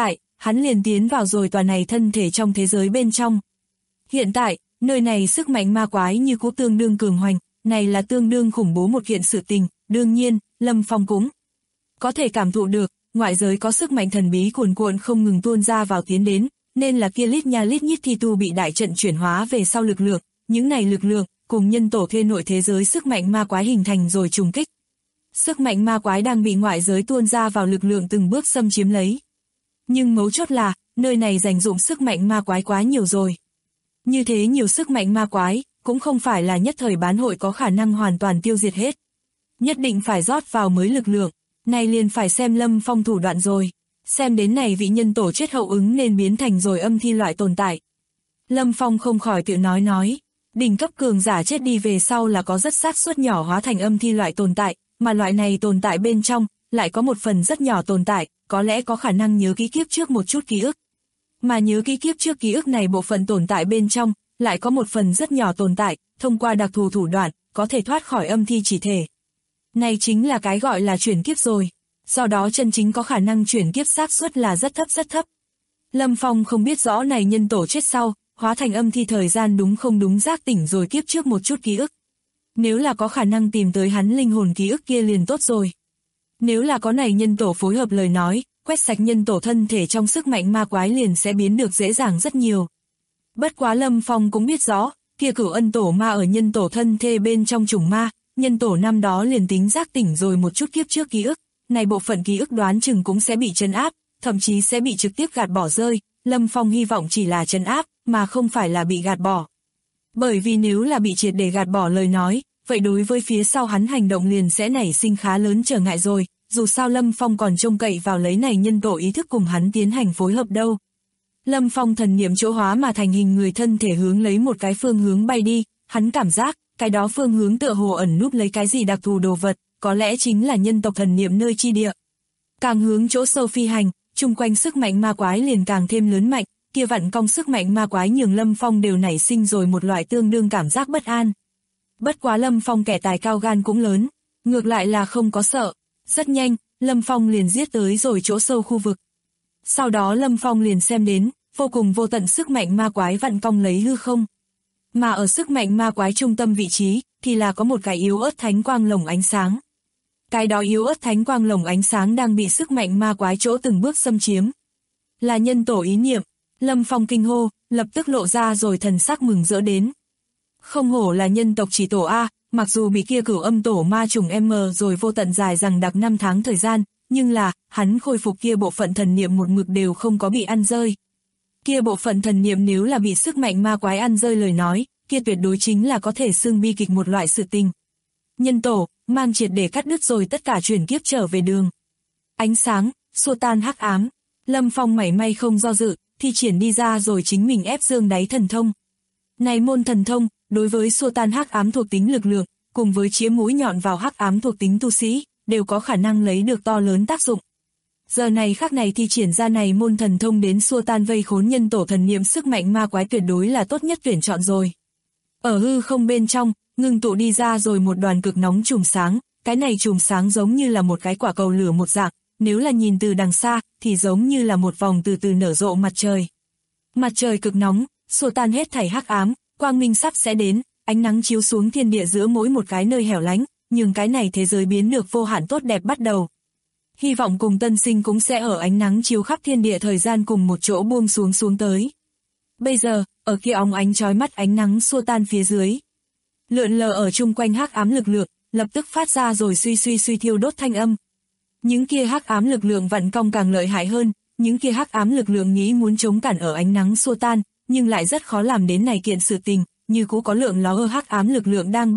hắn liền tiến vào rồi tòa này thân thể trong thế giới bên trong. Hiện tại, nơi này sức mạnh ma quái như cũ tương đương cường hoành, này là tương đương khủng bố một kiện sự tình, đương nhiên, Lâm Phong cũng có thể cảm thụ được, ngoại giới có sức mạnh thần bí cuồn cuộn không ngừng tuôn ra vào tiến đến, nên là kia lít nha lít nhít thi tu bị đại trận chuyển hóa về sau lực lượng, những này lực lượng cùng nhân tổ thuê nội thế giới sức mạnh ma quái hình thành rồi trùng kích. Sức mạnh ma quái đang bị ngoại giới tuôn ra vào lực lượng từng bước xâm chiếm lấy. Nhưng mấu chốt là, nơi này dành dụng sức mạnh ma quái quá nhiều rồi. Như thế nhiều sức mạnh ma quái, cũng không phải là nhất thời bán hội có khả năng hoàn toàn tiêu diệt hết. Nhất định phải rót vào mới lực lượng, này liền phải xem Lâm Phong thủ đoạn rồi. Xem đến này vị nhân tổ chết hậu ứng nên biến thành rồi âm thi loại tồn tại. Lâm Phong không khỏi tự nói, đỉnh cấp cường giả chết đi về sau là có rất xác suất nhỏ hóa thành âm thi loại tồn tại, mà loại này tồn tại bên trong, lại có một phần rất nhỏ tồn tại, có lẽ có khả năng nhớ kỹ kiếp trước một chút ký ức. Mà nhớ kỹ kiếp trước ký ức này bộ phận tồn tại bên trong, lại có một phần rất nhỏ tồn tại, thông qua đặc thù thủ đoạn, có thể thoát khỏi âm thi chỉ thể. Này chính là cái gọi là chuyển kiếp rồi. Do đó chân chính có khả năng chuyển kiếp xác suất là rất thấp. Lâm Phong không biết rõ này nhân tổ chết sau, hóa thành âm thi thời gian đúng không đúng giác tỉnh rồi kiếp trước một chút ký ức. Nếu là có khả năng tìm tới hắn linh hồn ký ức kia liền tốt rồi. Nếu là có này nhân tổ phối hợp lời nói, quét sạch nhân tổ thân thể trong sức mạnh ma quái liền sẽ biến được dễ dàng rất nhiều. Bất quá Lâm Phong cũng biết rõ, kia Cửu Ân tổ ma ở nhân tổ thân thể bên trong chủng ma, nhân tổ năm đó liền tính giác tỉnh rồi một chút kiếp trước ký ức, này bộ phận ký ức đoán chừng cũng sẽ bị trấn áp, thậm chí sẽ bị trực tiếp gạt bỏ rơi. Lâm Phong hy vọng chỉ là trấn áp, mà không phải là bị gạt bỏ. Bởi vì nếu là bị triệt để gạt bỏ lời nói, vậy đối với phía sau hắn hành động liền sẽ nảy sinh khá lớn trở ngại rồi, dù sao Lâm Phong còn trông cậy vào lấy này nhân tổ ý thức cùng hắn tiến hành phối hợp đâu. Lâm Phong thần niệm chỗ hóa mà thành hình người thân thể hướng lấy một cái phương hướng bay đi, hắn cảm giác, cái đó phương hướng tựa hồ ẩn núp lấy cái gì đặc thù đồ vật, có lẽ chính là nhân tộc thần niệm nơi chi địa. Càng hướng chỗ sâu phi hành, chung quanh sức mạnh ma quái liền càng thêm lớn mạnh, kia vặn cong sức mạnh ma quái nhường Lâm Phong đều nảy sinh rồi một loại tương đương cảm giác bất an. Bất quá Lâm Phong kẻ tài cao gan cũng lớn, ngược lại là không có sợ. Rất nhanh, Lâm Phong liền giết tới rồi chỗ sâu khu vực. Sau đó Lâm Phong liền xem đến, vô cùng vô tận sức mạnh ma quái vặn cong lấy hư không. Mà ở sức mạnh ma quái trung tâm vị trí, thì là có một cái yếu ớt thánh quang lồng ánh sáng. Cái đó yếu ớt thánh quang lồng ánh sáng đang bị sức mạnh ma quái chỗ từng bước xâm chiếm. Là nhân tổ ý niệm, Lâm Phong kinh hô, lập tức lộ ra rồi thần sắc mừng rỡ đến. Không hổ là nhân tộc chỉ tổ A, mặc dù bị kia Cửu Âm tổ ma trùng M rồi vô tận dài rằng đặc 5 tháng thời gian, nhưng là, hắn khôi phục kia bộ phận thần niệm một mực đều không có bị ăn rơi. Kia bộ phận thần niệm nếu là bị sức mạnh ma quái ăn rơi lời nói, kia tuyệt đối chính là có thể xưng bi kịch một loại sự tình. Nhân tổ, mang triệt để cắt đứt rồi tất cả chuyển kiếp trở về đường. Ánh sáng, xua tan hắc ám, Lâm Phong mảy may không do dự, thi triển đi ra rồi chính mình ép dương đáy thần thông. Này môn thần thông, đối với xua tan hắc ám thuộc tính lực lượng, cùng với chĩa mũi nhọn vào hắc ám thuộc tính tu sĩ, đều có khả năng lấy được to lớn tác dụng. Giờ này khắc này thi triển ra này môn thần thông đến xua tan vây khốn nhân tổ thần niệm sức mạnh ma quái tuyệt đối là tốt nhất tuyển chọn rồi. Ở hư không bên trong, ngưng tụ đi ra rồi một đoàn cực nóng chùm sáng, cái này chùm sáng giống như là một cái quả cầu lửa một dạng, nếu là nhìn từ đằng xa, thì giống như là một vòng từ từ nở rộ mặt trời. Mặt trời cực nóng, xua tan hết thảy hắc ám, quang minh sắp sẽ đến, ánh nắng chiếu xuống thiên địa giữa mỗi một cái nơi hẻo lánh, nhưng cái này thế giới biến được vô hạn tốt đẹp bắt đầu. Hy vọng cùng tân sinh cũng sẽ ở ánh nắng chiếu khắp thiên địa thời gian cùng một chỗ buông xuống tới. Bây giờ, ở kia óng ánh chói mắt ánh nắng xua tan phía dưới. Lượn lờ ở chung quanh hắc ám lực lượng, lập tức phát ra rồi suy thiêu đốt thanh âm. Những kia hắc ám lực lượng vặn cong càng lợi hại hơn, những kia hắc ám lực lượng nghĩ muốn chống cản ở ánh nắng xua tan, nhưng lại rất khó làm đến này kiện sự tình, như cũ có lượng ló hắc ám lực lượng đang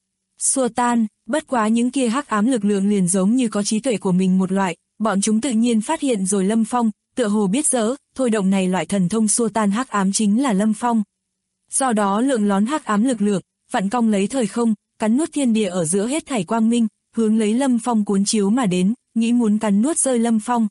xua tan, bất quá những kia hắc ám lực lượng liền giống như có trí tuệ của mình một loại, bọn chúng tự nhiên phát hiện rồi Lâm Phong, tựa hồ biết rõ, thôi động này loại thần thông xua tan hắc ám chính là Lâm Phong. Do đó lượng lón hắc ám lực lượng, vặn cong lấy thời không, cắn nuốt thiên địa ở giữa hết thảy quang minh, hướng lấy Lâm Phong cuốn chiếu mà đến, nghĩ muốn cắn nuốt rơi Lâm Phong.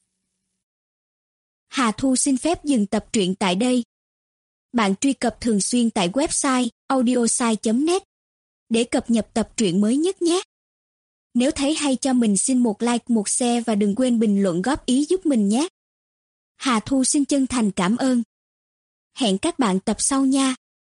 Hà Thu xin phép dừng tập truyện tại đây. Bạn truy cập thường xuyên tại website audiosai.net để cập nhật tập truyện mới nhất nhé. Nếu thấy hay cho mình xin một like, một share và đừng quên bình luận góp ý giúp mình nhé. Hà Thu xin chân thành cảm ơn. Hẹn các bạn tập sau nha.